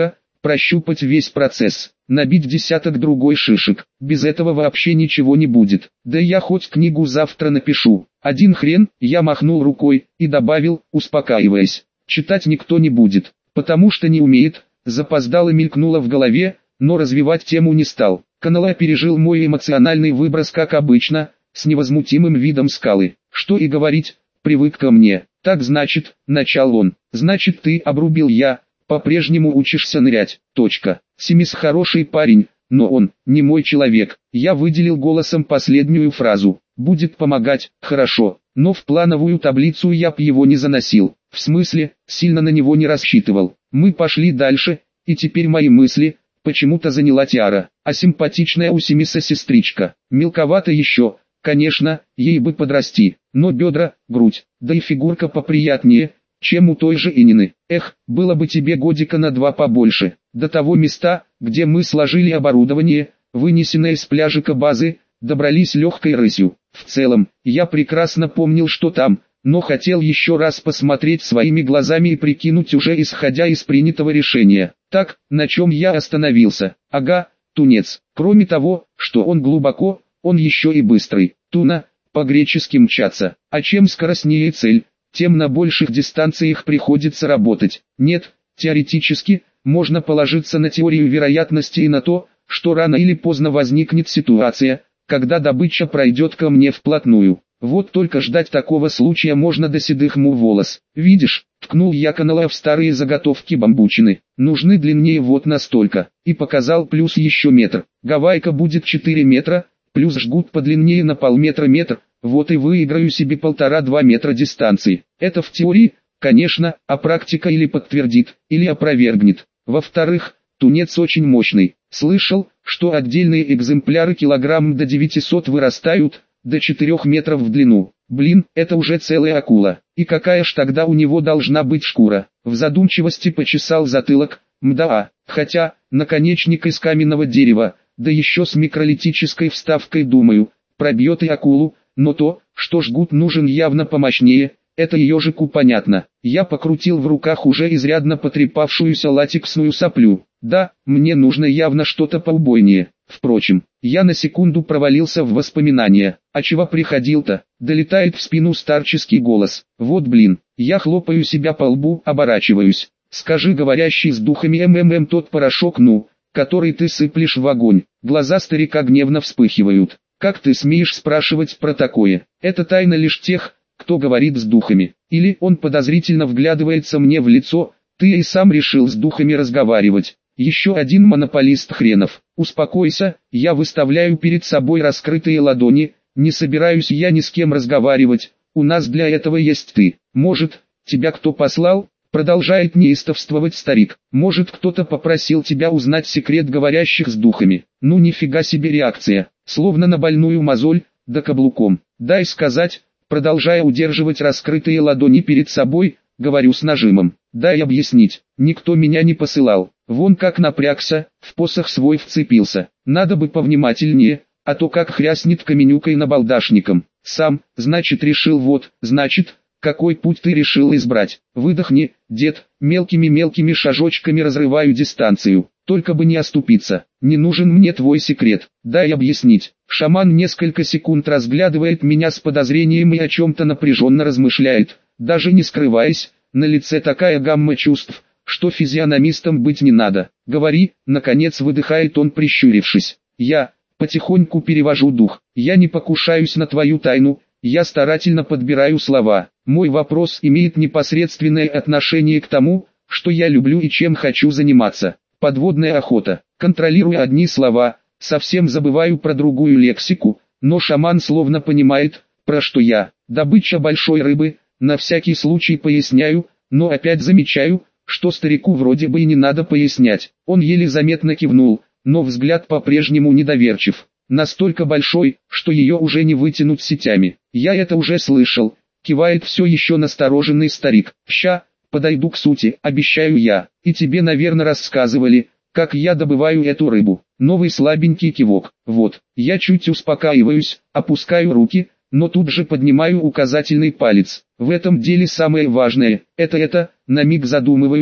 прощупать весь процесс, набить десяток другой шишек. Без этого вообще ничего не будет. Да я хоть книгу завтра напишу. Один хрен, я махнул рукой и добавил, успокаиваясь. Читать никто не будет, потому что не умеет. Запоздало мелькнуло в голове, но развивать тему не стал. Канала пережил мой эмоциональный выброс как обычно, с невозмутимым видом скалы. Что и говорить, привык ко мне. Так значит, начал он. Значит ты, обрубил я, по-прежнему учишься нырять. Точка. Семис хороший парень, но он не мой человек. Я выделил голосом последнюю фразу. Будет помогать, хорошо, но в плановую таблицу я б его не заносил. В смысле, сильно на него не рассчитывал. Мы пошли дальше, и теперь мои мысли почему-то заняла Тиара, а симпатичная у Семиса сестричка. Мелковато еще, конечно, ей бы подрасти, но бедра, грудь, да и фигурка поприятнее, чем у той же Инины. Эх, было бы тебе годика на 2 побольше. До того места, где мы сложили оборудование, вынесенное с пляжика базы, добрались легкой рысью. В целом, я прекрасно помнил, что там, но хотел еще раз посмотреть своими глазами и прикинуть уже исходя из принятого решения. Так, на чем я остановился? Ага, тунец. Кроме того, что он глубоко, он еще и быстрый. Туна, по-гречески мчаться. А чем скоростнее цель, тем на больших дистанциях приходится работать. Нет, теоретически, можно положиться на теорию вероятности и на то, что рано или поздно возникнет ситуация, когда добыча пройдет ко мне вплотную. Вот только ждать такого случая можно до седых му волос. Видишь, ткнул я канала в старые заготовки бамбучины. Нужны длиннее вот настолько. И показал плюс еще метр. Гавайка будет 4 метра, плюс жгут подлиннее на полметра метр. Вот и выиграю себе 1,5-2 метра дистанции. Это в теории, конечно, а практика или подтвердит, или опровергнет. Во-вторых, тунец очень мощный. Слышал, что отдельные экземпляры килограмм до 900 вырастают, до 4 метров в длину. Блин, это уже целая акула. И какая ж тогда у него должна быть шкура? В задумчивости почесал затылок. Мда, хотя, наконечник из каменного дерева, да еще с микролитической вставкой, думаю, пробьет и акулу, но то, что жгут нужен явно помощнее, это ежику понятно. Я покрутил в руках уже изрядно потрепавшуюся латексную соплю. Да, мне нужно явно что-то поубойнее. Впрочем, я на секунду провалился в воспоминания. А чего приходил-то? Долетает в спину старческий голос. Вот блин, я хлопаю себя по лбу, оборачиваюсь. Скажи, говорящий с духами, тот порошок, ну, который ты сыплешь в огонь. Глаза старика гневно вспыхивают. Как ты смеешь спрашивать про такое? Это тайна лишь тех, кто говорит с духами. Или он подозрительно вглядывается мне в лицо. Ты и сам решил с духами разговаривать. Еще один монополист хренов. Успокойся, я выставляю перед собой раскрытые ладони. Не собираюсь я ни с кем разговаривать. У нас для этого есть ты. Может, тебя кто послал? Продолжает неистовствовать старик. Может, кто-то попросил тебя узнать секрет говорящих с духами. Ну нифига себе реакция. Словно на больную мозоль, да каблуком. Дай сказать, продолжая удерживать раскрытые ладони перед собой, говорю с нажимом. Дай объяснить. Никто меня не посылал. Вон как напрягся, в посох свой вцепился. Надо бы повнимательнее, а то как хряснет каменюкой набалдашником. Сам, значит, решил вот, значит, какой путь ты решил избрать. Выдохни, дед, мелкими шажочками разрываю дистанцию. Только бы не оступиться. Не нужен мне твой секрет. Дай объяснить. Шаман несколько секунд разглядывает меня с подозрением и о чем-то напряженно размышляет. Даже не скрываясь, на лице такая гамма чувств, что физиономистом быть не надо. Говори, наконец выдыхает он, прищурившись. Я потихоньку перевожу дух. Я не покушаюсь на твою тайну, я старательно подбираю слова. Мой вопрос имеет непосредственное отношение к тому, что я люблю и чем хочу заниматься. Подводная охота. Контролируя одни слова, совсем забываю про другую лексику, но шаман словно понимает, про что я. Добыча большой рыбы, на всякий случай поясняю, но опять замечаю, что старику вроде бы и не надо пояснять. Он еле заметно кивнул, но взгляд по-прежнему недоверчив. Настолько большой, что ее уже не вытянуть сетями. Я это уже слышал. Кивает все еще настороженный старик. Ща, подойду к сути, обещаю я. И тебе, наверное, рассказывали, как я добываю эту рыбу. Новый слабенький кивок. Вот, я чуть успокаиваюсь, опускаю руки, но тут же поднимаю указательный палец. В этом деле самое важное, это, на миг задумываюсь,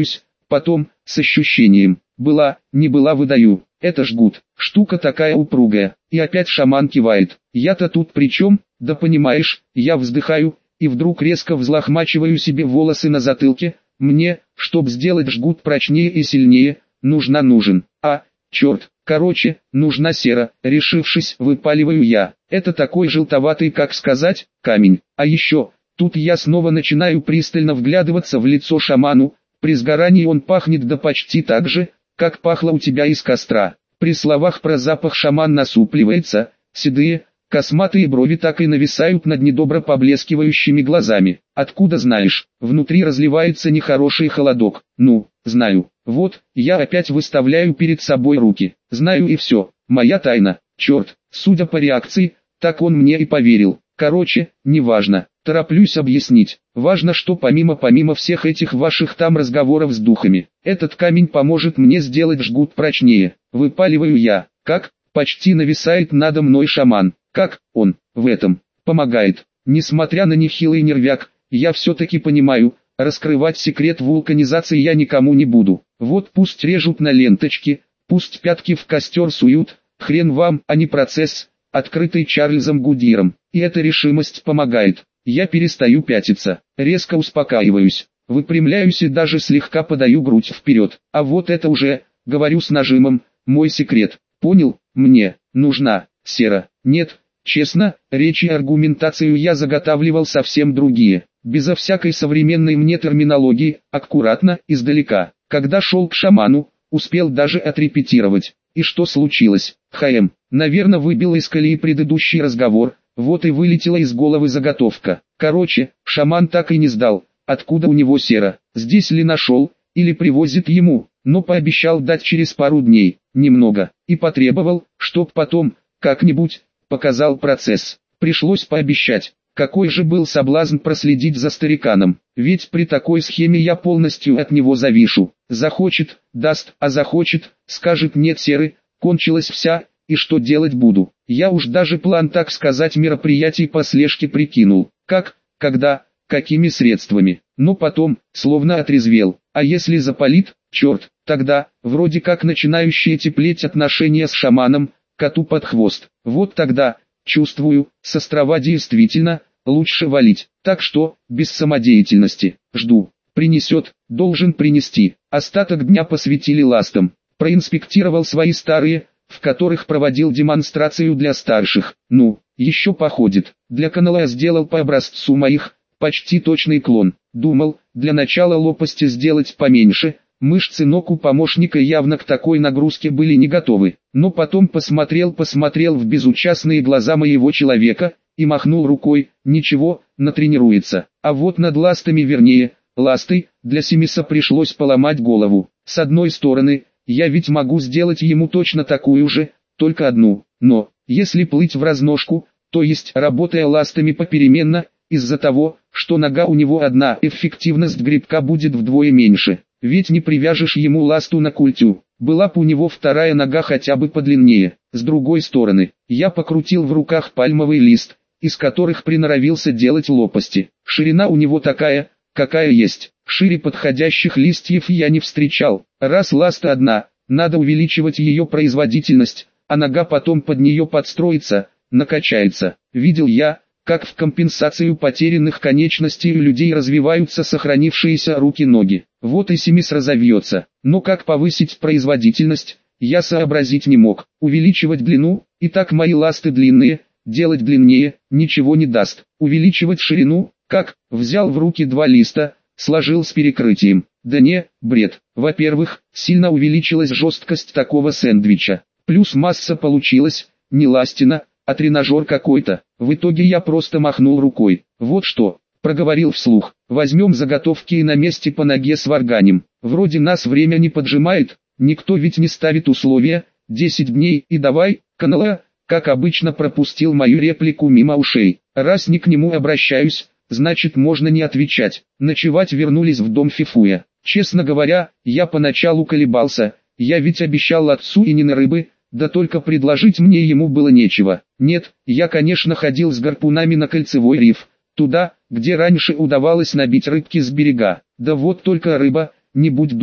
Потом, с ощущением, была, не была выдаю. Это жгут, штука такая упругая. И опять шаман кивает. Я-то тут при чем? Да понимаешь, я вздыхаю, и вдруг резко взлохмачиваю себе волосы на затылке. Мне, чтоб сделать жгут прочнее и сильнее, нужен. Черт, короче, нужна сера. Решившись, выпаливаю я. Это такой желтоватый, как сказать, камень. А еще, тут я снова начинаю пристально вглядываться в лицо шаману. При сгорании он пахнет да почти так же, как пахло у тебя из костра. При словах про запах шаман насупливается, седые, косматые брови так и нависают над недобро поблескивающими глазами. Откуда знаешь? Внутри разливается нехороший холодок. Ну, знаю. Вот, я опять выставляю перед собой руки. Знаю и все. Моя тайна. Черт, судя по реакции, так он мне и поверил. Короче, неважно. Тороплюсь объяснить. Важно, что помимо всех этих ваших там разговоров с духами, этот камень поможет мне сделать жгут прочнее. Выпаливаю я. Как? Почти нависает надо мной шаман. Как он в этом помогает? Несмотря на нехилый нервяк, я все-таки понимаю, раскрывать секрет вулканизации я никому не буду. Вот пусть режут на ленточки, пусть пятки в костер суют, хрен вам, а не процесс, открытый Чарльзом Гудьером. И эта решимость помогает. Я перестаю пятиться, резко успокаиваюсь, выпрямляюсь и даже слегка подаю грудь вперед. А вот это уже, говорю с нажимом, мой секрет. Понял? Мне нужна сера. Нет, честно, речи и аргументацию я заготавливал совсем другие, безо всякой современной мне терминологии, аккуратно, издалека. Когда шел к шаману, успел даже отрепетировать. И что случилось? Наверное, выбил из колеи предыдущий разговор. Вот и вылетела из головы заготовка. Короче, шаман так и не сдал, откуда у него сера, здесь ли нашел, или привозит ему, но пообещал дать через пару дней, немного, и потребовал, чтоб потом, как-нибудь, показал процесс. Пришлось пообещать. Какой же был соблазн проследить за стариканом, ведь при такой схеме я полностью от него завишу. Захочет, даст, а захочет, скажет нет серы, кончилась вся. И что делать буду? Я уж даже план, так сказать, мероприятий по слежке прикинул. Как, когда, какими средствами. Но потом, словно отрезвел. А если запалит, черт, тогда, вроде как начинающие теплеть отношения с шаманом, коту под хвост. Вот тогда, чувствую, с острова действительно, лучше валить. Так что, без самодеятельности, жду. Принесет, должен принести. Остаток дня посвятили ластам. Проинспектировал свои старые, в которых проводил демонстрацию для старших. Ну, еще походит. Для канала сделал по образцу моих, почти точный клон. Думал, для начала лопасти сделать поменьше, мышцы ног у помощника явно к такой нагрузке были не готовы. Но потом посмотрел в безучастные глаза моего человека, и махнул рукой, ничего, натренируется. А вот над ластами, вернее, ластой, для Семиса пришлось поломать голову. С одной стороны, я ведь могу сделать ему точно такую же, только одну, но, если плыть в разножку, то есть работая ластами попеременно, из-за того, что нога у него одна, эффективность грибка будет вдвое меньше, ведь не привяжешь ему ласту на культю, была б у него вторая нога хотя бы подлиннее. С другой стороны, я покрутил в руках пальмовый лист, из которых приноровился делать лопасти, ширина у него такая, какая есть. Шире подходящих листьев я не встречал. Раз ласта одна, надо увеличивать ее производительность, а нога потом под нее подстроится, накачается. Видел я, как в компенсацию потерянных конечностей у людей развиваются сохранившиеся руки-ноги. Вот и Семис разовьется. Но как повысить производительность, я сообразить не мог. Увеличивать длину, и так мои ласты длинные, делать длиннее, ничего не даст. Увеличивать ширину, как, взял в руки два листа, сложил с перекрытием. Да не, бред. Во-первых, сильно увеличилась жесткость такого сэндвича. Плюс масса получилась, не ластина, а тренажер какой-то. В итоге я просто махнул рукой. Вот что, проговорил вслух. Возьмем заготовки и на месте по ноге сварганим. Вроде нас время не поджимает, никто ведь не ставит условия. 10 дней и давай, канала, как обычно пропустил мою реплику мимо ушей. Раз не к нему обращаюсь, значит можно не отвечать. Ночевать вернулись в дом Фифуя. Честно говоря, я поначалу колебался, я ведь обещал отцу и не на рыбы, да только предложить мне ему было нечего. Нет, я конечно ходил с гарпунами на кольцевой риф, туда, где раньше удавалось набить рыбки с берега. Да вот только рыба, не будь дура,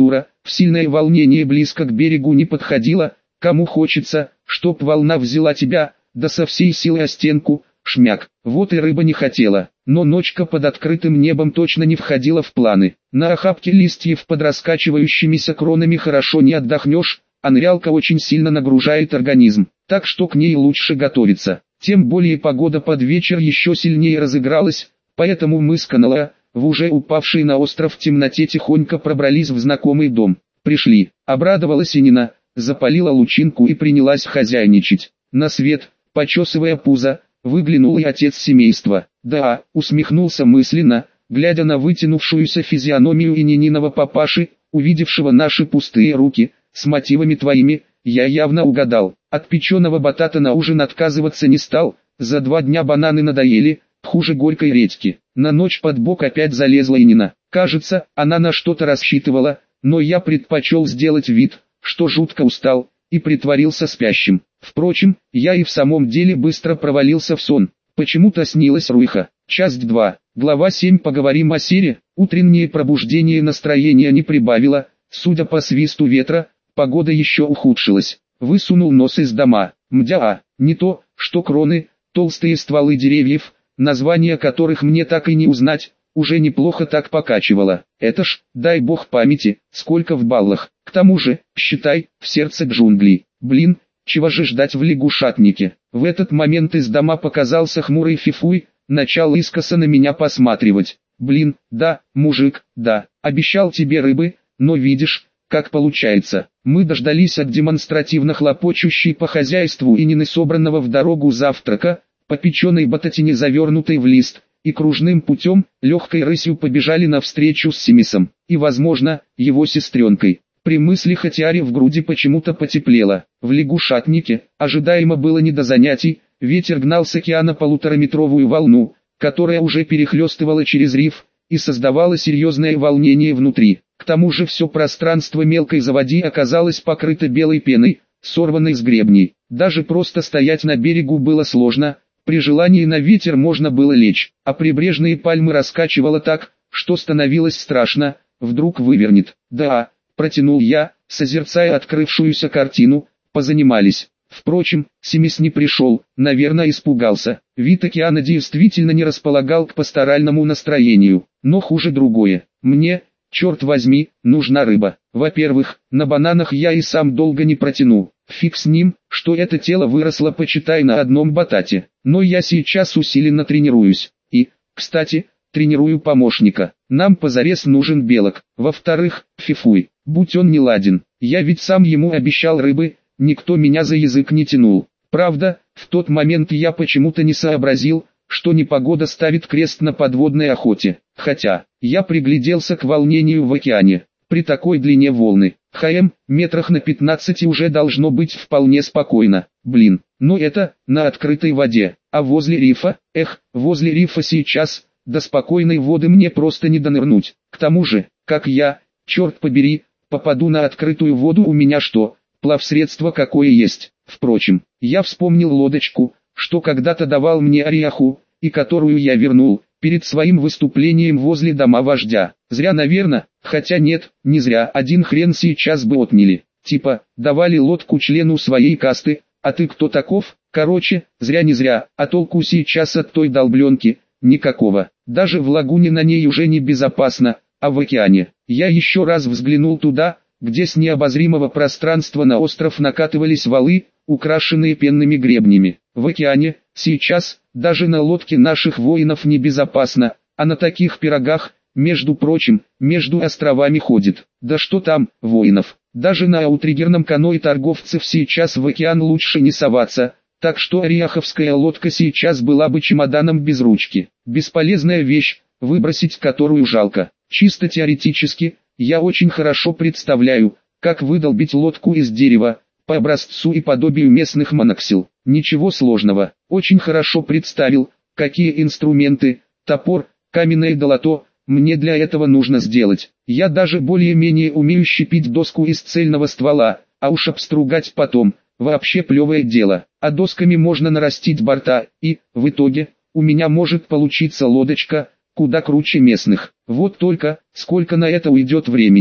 в сильное волнение близко к берегу не подходила, кому хочется, чтоб волна взяла тебя, да со всей силы о стенку, шмяк. Вот и рыба не хотела, но ночка под открытым небом точно не входила в планы. На охапке листьев под раскачивающимися кронами хорошо не отдохнешь, а нырялка очень сильно нагружает организм, так что к ней лучше готовиться. Тем более погода под вечер еще сильнее разыгралась, поэтому мы с Канала, в уже упавшей на остров темноте тихонько пробрались в знакомый дом. Пришли, обрадовалась Инина, запалила лучинку и принялась хозяйничать. На свет, почесывая пузо, выглянул и отец семейства. Да, усмехнулся мысленно, глядя на вытянувшуюся физиономию Инининого папаши, увидевшего наши пустые руки, с мотивами твоими, я явно угадал. От печеного батата на ужин отказываться не стал, за 2 дня бананы надоели, хуже горькой редьки. На ночь под бок опять залезла Инина. Кажется, она на что-то рассчитывала, но я предпочел сделать вид, что жутко устал, и притворился спящим. Впрочем, я и в самом деле быстро провалился в сон. Почему-то снилась Руиха. Часть 2. Глава 7. Поговорим о Сере. Утреннее пробуждение настроения не прибавило, судя по свисту ветра, погода еще ухудшилась. Высунул нос из дома. Мдя, не то, что кроны, толстые стволы деревьев, названия которых мне так и не узнать, уже неплохо так покачивало. Это ж, дай бог памяти, сколько в баллах. К тому же, считай, в сердце джунглей. Блин, чего же ждать в лягушатнике? В этот момент из дома показался хмурый Фифуй, начал искоса на меня посматривать. Блин, да, мужик, да, обещал тебе рыбы, но видишь, как получается. Мы дождались от демонстративно хлопочущей по хозяйству и не собранного в дорогу завтрака, по печеной бататине завернутой в лист, и кружным путем, легкой рысью побежали навстречу с Семисом, и, возможно, его сестренкой. При мысли Хатиаре в груди почему-то потеплело. В лягушатнике, ожидаемо было не до занятий, ветер гнал с океана 1,5-метровую волну, которая уже перехлестывала через риф, и создавала серьезное волнение внутри. К тому же все пространство мелкой заводи оказалось покрыто белой пеной, сорванной с гребней. Даже просто стоять на берегу было сложно, при желании на ветер можно было лечь, а прибрежные пальмы раскачивало так, что становилось страшно, вдруг вывернет. Да, протянул я, созерцая открывшуюся картину, позанимались. Впрочем, Семис не пришел, наверное испугался. Вид океана действительно не располагал к пасторальному настроению, но хуже другое. Мне, черт возьми, нужна рыба. Во-первых, на бананах я и сам долго не протяну. Фиг с ним, что это тело выросло почитай на одном батате. Но я сейчас усиленно тренируюсь. И, кстати, тренирую помощника. Нам позарез нужен белок. Во-вторых, Фифуй, будь он не ладен. Я ведь сам ему обещал рыбы, никто меня за язык не тянул. Правда, в тот момент я почему-то не сообразил, что непогода ставит крест на подводной охоте. Хотя, я пригляделся к волнению в океане. При такой длине волны, метрах на 15 уже должно быть вполне спокойно. Блин, но это, на открытой воде, а возле рифа, возле рифа сейчас, до спокойной воды мне просто не донырнуть. К тому же, как я, черт побери, попаду на открытую воду, у меня что, плавсредство какое есть. Впрочем, я вспомнил лодочку, что когда-то давал мне Ариаху, и которую я вернул, перед своим выступлением возле дома вождя. Зря, наверное, хотя нет, не зря, один хрен сейчас бы отняли. Типа, давали лодку члену своей касты, а ты кто таков? Короче, зря не зря, а толку сейчас от той долбленки, никакого. Даже в лагуне на ней уже не безопасно, а в океане. Я еще раз взглянул туда, где с необозримого пространства на остров накатывались валы, украшенные пенными гребнями. В океане, сейчас, даже на лодке наших воинов небезопасно, а на таких пирогах, между прочим, между островами ходит. Да что там, воинов, даже на аутриггерном каное торговцев сейчас в океан лучше не соваться, так что ариаховская лодка сейчас была бы чемоданом без ручки. Бесполезная вещь, выбросить которую жалко. Чисто теоретически, я очень хорошо представляю, как выдолбить лодку из дерева, по образцу и подобию местных моноксил. Ничего сложного. Очень хорошо представил, какие инструменты, топор, каменное долото, мне для этого нужно сделать. Я даже более-менее умею щепить доску из цельного ствола, а уж обстругать потом, вообще плевое дело. А досками можно нарастить борта, и, в итоге, у меня может получиться лодочка, куда круче местных. Вот только, сколько на это уйдет времени.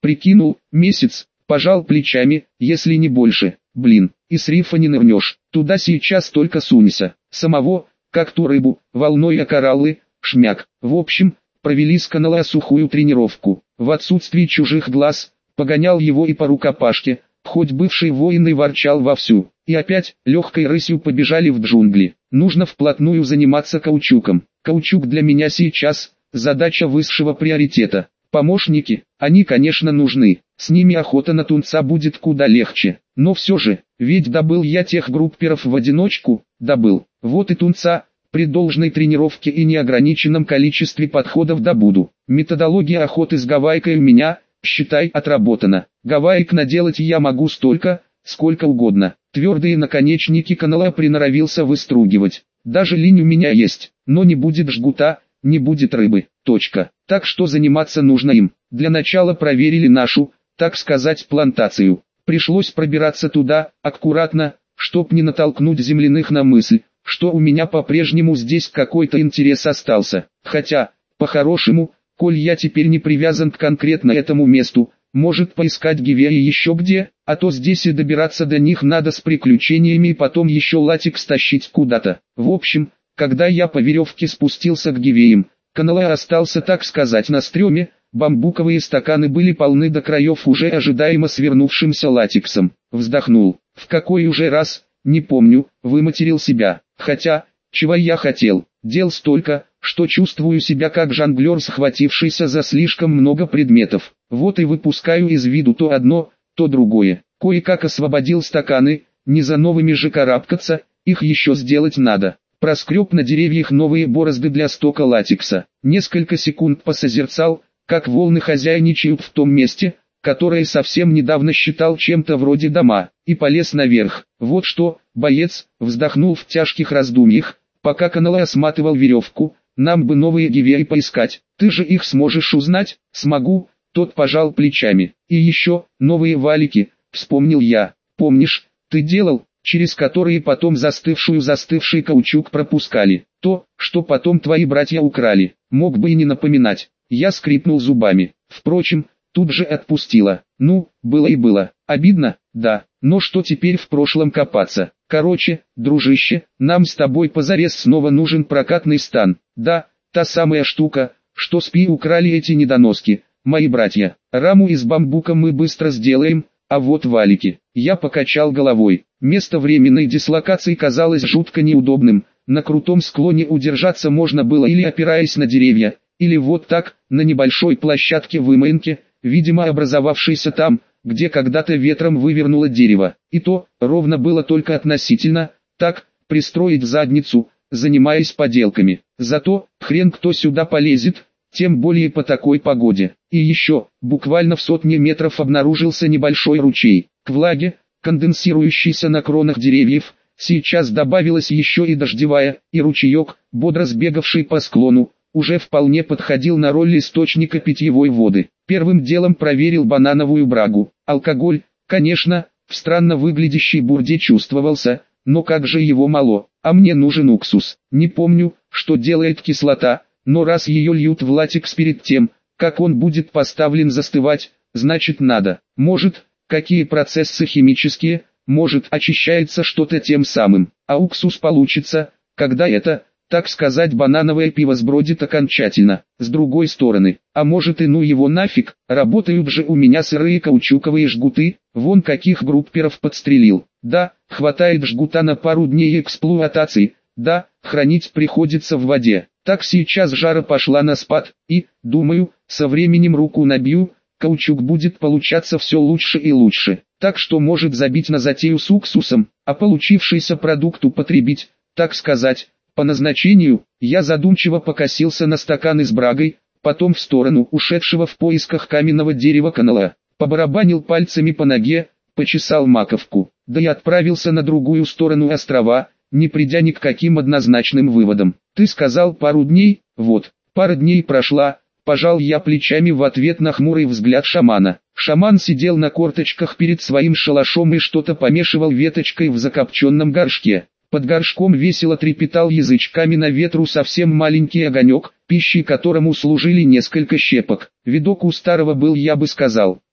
Прикинул, месяц, пожал плечами, если не больше. Блин, и с рифа не нырнешь, туда сейчас только сунься. Самого, как ту рыбу, волной о кораллы, шмяк. В общем, провели с канала сухую тренировку. В отсутствии чужих глаз, погонял его и по рукопашке, хоть бывший воин и ворчал вовсю. И опять, легкой рысью побежали в джунгли. Нужно вплотную заниматься каучуком. Каучук для меня сейчас – задача высшего приоритета. Помощники, они конечно нужны, с ними охота на тунца будет куда легче. Но все же, ведь добыл я тех групперов в одиночку, добыл. Вот и тунца, при должной тренировке и неограниченном количестве подходов добуду. Методология охоты с гавайкой у меня, считай, отработана. Гавайек наделать я могу столько, сколько угодно. Твердые наконечники канала приноровился выстругивать. Даже линь у меня есть, но не будет жгута, не будет рыбы. Точка. Так что заниматься нужно им. Для начала проверили нашу, так сказать, плантацию. Пришлось пробираться туда, аккуратно, чтоб не натолкнуть земляных на мысль, что у меня по-прежнему здесь какой-то интерес остался. Хотя, по-хорошему, коль я теперь не привязан к конкретно этому месту, может поискать гивеи еще где, а то здесь и добираться до них надо с приключениями и потом еще латекс тащить куда-то. В общем, когда я по веревке спустился к гивеям, канала остался, так сказать, на стреме, бамбуковые стаканы были полны до краев уже ожидаемо свернувшимся латексом. Вздохнул. В какой уже раз, не помню, выматерил себя. Хотя, чего я хотел, дел столько, что чувствую себя как жонглер, схватившийся за слишком много предметов. Вот и выпускаю из виду то одно, то другое. Кое-как освободил стаканы, не за новыми же карабкаться, их еще сделать надо. Проскреб на деревьях новые борозды для стока латекса. Несколько секунд посозерцал, как волны хозяйничают в том месте, которое совсем недавно считал чем-то вроде дома, и полез наверх. Вот что, боец, вздохнул в тяжких раздумьях, пока канала сматывал веревку, нам бы новые гивеи поискать. Ты же их сможешь узнать? Смогу. Тот пожал плечами. И еще, новые валики, вспомнил я. Помнишь, ты делал, через которые потом застывший каучук пропускали. То, что потом твои братья украли, мог бы и не напоминать. Я скрипнул зубами. Впрочем, тут же отпустила. Ну, было и было. Обидно, да, но что теперь в прошлом копаться? Короче, дружище, нам с тобой позарез снова нужен прокатный стан. Да, та самая штука, что спи украли эти недоноски, мои братья. Раму из бамбука мы быстро сделаем, а вот валики. Я покачал головой. Место временной дислокации казалось жутко неудобным. На крутом склоне удержаться можно было или опираясь на деревья, или вот так, на небольшой площадке вымоинки, видимо образовавшейся там, где когда-то ветром вывернуло дерево. И то, ровно было только относительно, так, пристроить задницу, занимаясь поделками. Зато, хрен кто сюда полезет, тем более по такой погоде. И еще, буквально в сотне метров обнаружился небольшой ручей. К влаге, конденсирующейся на кронах деревьев, сейчас добавилась еще и дождевая, и ручеек, бодро сбегавший по склону, уже вполне подходил на роль источника питьевой воды. Первым делом проверил банановую брагу. Алкоголь, конечно, в странно выглядящей бурде чувствовался, но как же его мало, а мне нужен уксус. Не помню, что делает кислота, но раз ее льют в латекс перед тем, как он будет поставлен застывать, значит надо. Может, какие процессы химические, может очищается что-то тем самым, а уксус получится, когда это, так сказать, банановое пиво сбродит окончательно. С другой стороны, а может и ну его нафиг, работают же у меня сырые каучуковые жгуты, вон каких групперов подстрелил. Да, хватает жгута на пару дней эксплуатации, да, хранить приходится в воде. Так сейчас жара пошла на спад, и, думаю, со временем руку набью, каучук будет получаться все лучше и лучше. Так что может забить на затею с уксусом, а получившийся продукт употребить, так сказать, по назначению. Я задумчиво покосился на стаканы с брагой, потом в сторону ушедшего в поисках каменного дерева канала, побарабанил пальцами по ноге, почесал маковку, да и отправился на другую сторону острова, не придя ни к каким однозначным выводам. Ты сказал пару дней, вот, пара дней прошла, пожал я плечами в ответ на хмурый взгляд шамана. Шаман сидел на корточках перед своим шалашом и что-то помешивал веточкой в закопченном горшке. Под горшком весело трепетал язычками на ветру совсем маленький огонек, пищей которому служили несколько щепок. Видок у старого был, я бы сказал,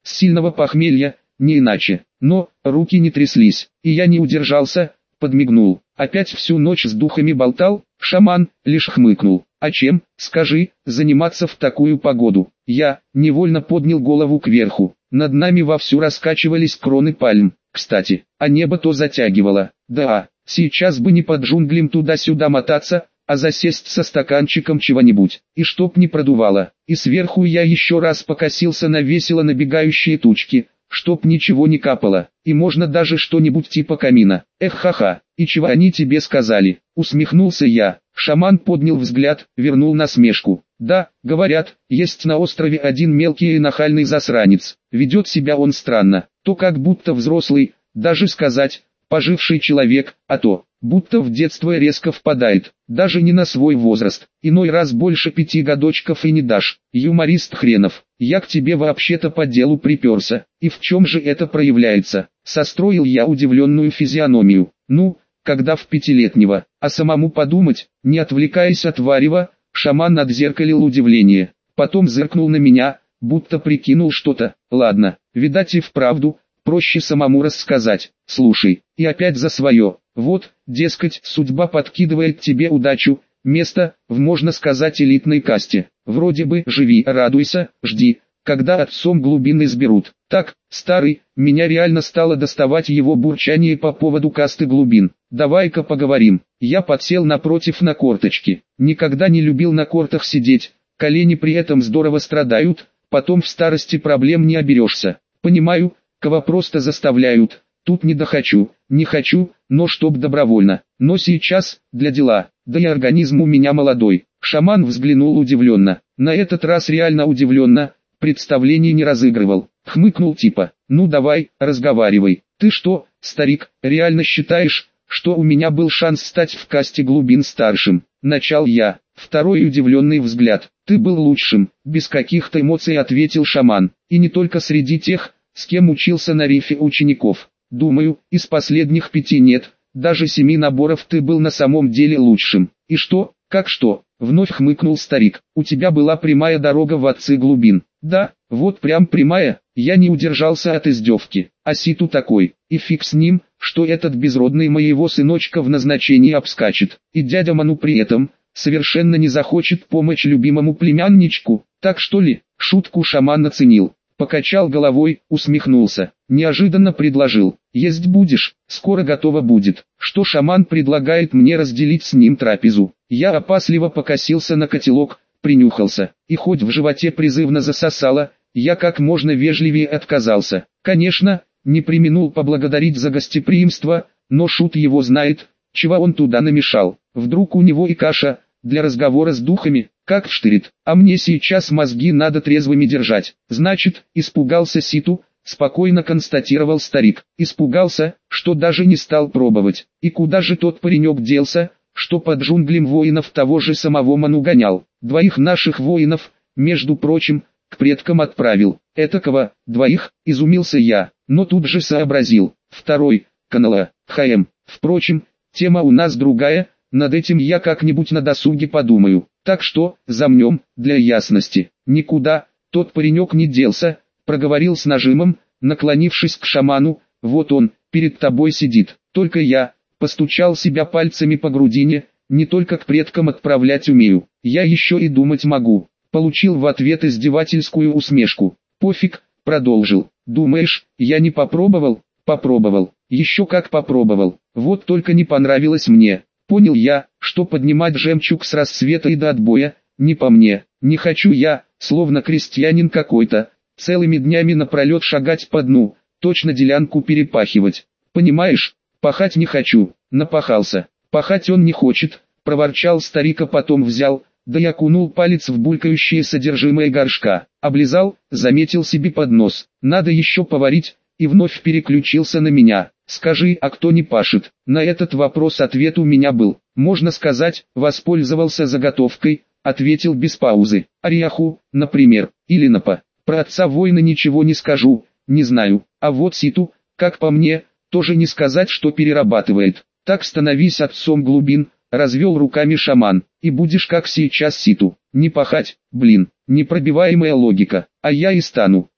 с сильного похмелья, не иначе. Но, руки не тряслись, и я не удержался, подмигнул. Опять всю ночь с духами болтал, шаман лишь хмыкнул. А чем, скажи, заниматься в такую погоду? Я невольно поднял голову кверху. Над нами вовсю раскачивались кроны пальм. Кстати, а небо то затягивало. Да, сейчас бы не под джунглям туда-сюда мотаться, а засесть со стаканчиком чего-нибудь, и чтоб не продувало. И сверху я еще раз покосился на весело набегающие тучки, чтоб ничего не капало, и можно даже что-нибудь типа камина. Эх, ха-ха, и чего они тебе сказали? Усмехнулся я. Шаман поднял взгляд, вернул насмешку. Да, говорят, есть на острове один мелкий и нахальный засранец. Ведет себя он странно, то как будто взрослый, даже сказать, поживший человек, а то, будто в детство резко впадает, даже не на свой возраст, иной раз больше 5 годочков и не дашь. Юморист хренов, я к тебе вообще-то по делу приперся, и в чем же это проявляется? Состроил я удивленную физиономию. Ну, когда в 5-летнего, а самому подумать, не отвлекаясь от варева, шаман отзеркалил удивление, потом зыркнул на меня, будто прикинул что-то. Ладно, видать и вправду, проще самому рассказать. Слушай, и опять за свое. Вот, дескать, судьба подкидывает тебе удачу, место, в, можно сказать, элитной касте. Вроде бы живи, радуйся, жди, когда отцом глубины сберут. Так, старый, меня реально стало доставать его бурчание по поводу касты глубин. Давай-ка поговорим. Я подсел напротив на корточки. Никогда не любил на кортах сидеть, колени при этом здорово страдают, потом в старости проблем не оберешься. Понимаю, кого просто заставляют. Тут не дохочу, не хочу, но чтоб добровольно. Но сейчас, для дела, да и организм у меня молодой. Шаман взглянул удивленно. На этот раз реально удивленно, представлений не разыгрывал. Хмыкнул типа, ну давай, разговаривай. Ты что, старик, реально считаешь, что у меня был шанс стать в касте глубин старшим? Начал я. Второй удивленный взгляд. Ты был лучшим, без каких-то эмоций ответил шаман. И не только среди тех, с кем учился на рифе учеников. Думаю, из последних 5 нет, даже 7 наборов ты был на самом деле лучшим. И что, как что? Вновь хмыкнул старик. У тебя была прямая дорога в отцы глубин. Да, вот прям прямая. Я не удержался от издевки. А Ситу такой, и фиг с ним, что этот безродный моего сыночка в назначении обскачет. И дядя Ману при этом совершенно не захочет помочь любимому племянничку. Так что ли? Шутку шаман оценил. Покачал головой, усмехнулся. Неожиданно предложил. Есть будешь, скоро готово будет. Что шаман предлагает мне разделить с ним трапезу? Я опасливо покосился на котелок, принюхался. И хоть в животе призывно засосало, я как можно вежливее отказался. Конечно, не преминул поблагодарить за гостеприимство, но шут его знает, чего он туда намешал. Вдруг у него и каша, для разговора с духами, как вштырит. А мне сейчас мозги надо трезвыми держать. Значит, испугался Ситу, спокойно констатировал старик. Испугался, что даже не стал пробовать. И куда же тот паренек делся, что под джунглем воинов того же самого Ману гонял? 2 наших воинов, между прочим, к предкам отправил. Этакого, 2, изумился я, но тут же сообразил. Второй, канала, ХМ. Впрочем, тема у нас другая, над этим я как-нибудь на досуге подумаю. Так что, замнем, для ясности. Никуда, тот паренек не делся, проговорил с нажимом, наклонившись к шаману. Вот он, перед тобой сидит. Только я, постучал себя пальцами по грудине, не только к предкам отправлять умею, я еще и думать могу. Получил в ответ издевательскую усмешку. Пофиг, продолжил. Думаешь, я не попробовал? Попробовал. Еще как попробовал. Вот только не понравилось мне. Понял я, что поднимать жемчуг с рассвета и до отбоя, не по мне. Не хочу я, словно крестьянин какой-то, целыми днями напролет шагать по дну, точно делянку перепахивать. Понимаешь, пахать не хочу. Напахался. Пахать он не хочет, проворчал старик, а потом взял, да и окунул палец в булькающее содержимое горшка. Облизал, заметил себе под нос. Надо еще поварить, и вновь переключился на меня. Скажи, а кто не пашет? На этот вопрос ответ у меня был. Можно сказать, воспользовался заготовкой, ответил без паузы. Оряху, например, или напа. Про отца воина ничего не скажу, не знаю. А вот Ситу, как по мне, тоже не сказать, что перерабатывает. Так становись отцом глубин, развел руками шаман, и будешь как сейчас Ситу. Не пахать, блин, непробиваемая логика. А я и стану.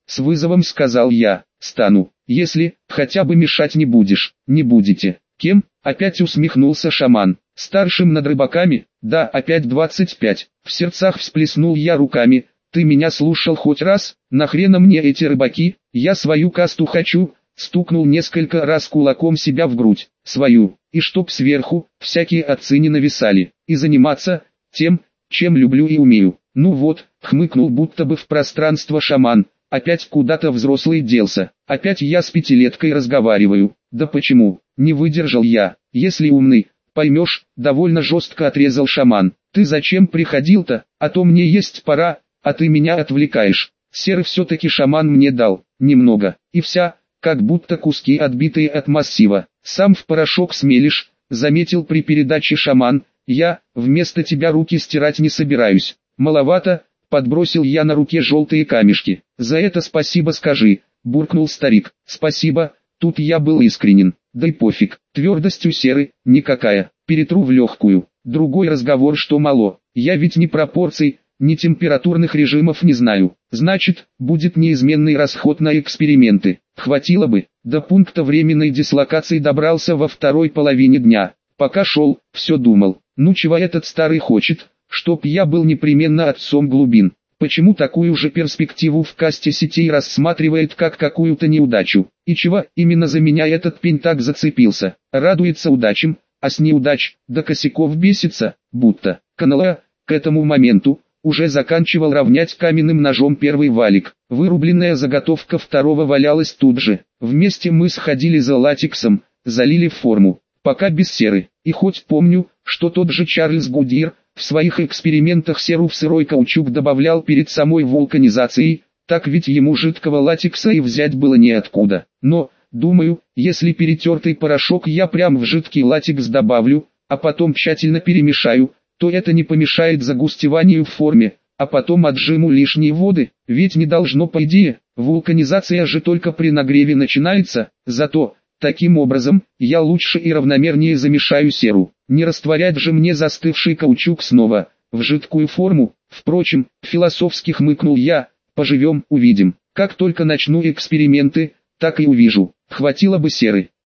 с вызовом сказал я. Стану, если хотя бы мешать не будешь. Не будете. Кем? Опять усмехнулся шаман. Старшим над рыбаками? Да, опять 25. В сердцах всплеснул я руками. Ты меня слушал хоть раз? Нахрена мне эти рыбаки? Я свою касту хочу. Стукнул несколько раз кулаком себя в грудь. Свою. И чтоб сверху всякие отцы не нависали. И заниматься тем, чем люблю и умею. Ну вот, хмыкнул будто бы в пространство шаман. Опять куда-то взрослый делся. Опять я с пятилеткой разговариваю. Да почему? Не выдержал я. Если умный, поймешь, довольно жестко отрезал шаман. Ты зачем приходил-то? А то мне есть пора, а ты меня отвлекаешь. Серы все-таки шаман мне дал. Немного. И вся, как будто куски отбитые от массива. Сам в порошок смелишь, заметил при передаче шаман. Я, вместо тебя руки стирать не собираюсь. Маловато. Подбросил я на руке желтые камешки. За это спасибо скажи, буркнул старик. Спасибо, тут я был искренен. Да и пофиг, твердость у серы, никакая. Перетру в легкую. Другой разговор, что мало. Я ведь ни пропорций, ни температурных режимов не знаю. Значит, будет неизменный расход на эксперименты. Хватило бы. До пункта временной дислокации добрался во второй половине дня. Пока шел, все думал. Ну чего этот старый хочет? Чтоб я был непременно отцом глубин. Почему такую же перспективу в касте сетей рассматривает как какую-то неудачу? И чего именно за меня этот пень так зацепился? Радуется удачам, а с неудач до косяков бесится, будто. КНЛА к этому моменту уже заканчивал равнять каменным ножом первый валик. Вырубленная заготовка второго валялась тут же. Вместе мы сходили за латексом, залили в форму, пока без серы. И хоть помню, что тот же Чарльз Гудьер в своих экспериментах серу в сырой каучук добавлял перед самой вулканизацией, так ведь ему жидкого латекса и взять было неоткуда. Но, думаю, если перетертый порошок я прям в жидкий латекс добавлю, а потом тщательно перемешаю, то это не помешает загустеванию в форме, а потом отжиму лишние воды, ведь не должно по идее, вулканизация же только при нагреве начинается, зато, таким образом, я лучше и равномернее замешаю серу. Не растворять же мне застывший каучук снова, в жидкую форму. Впрочем, философски хмыкнул я, поживем, увидим. Как только начну эксперименты, так и увижу. Хватило бы серы.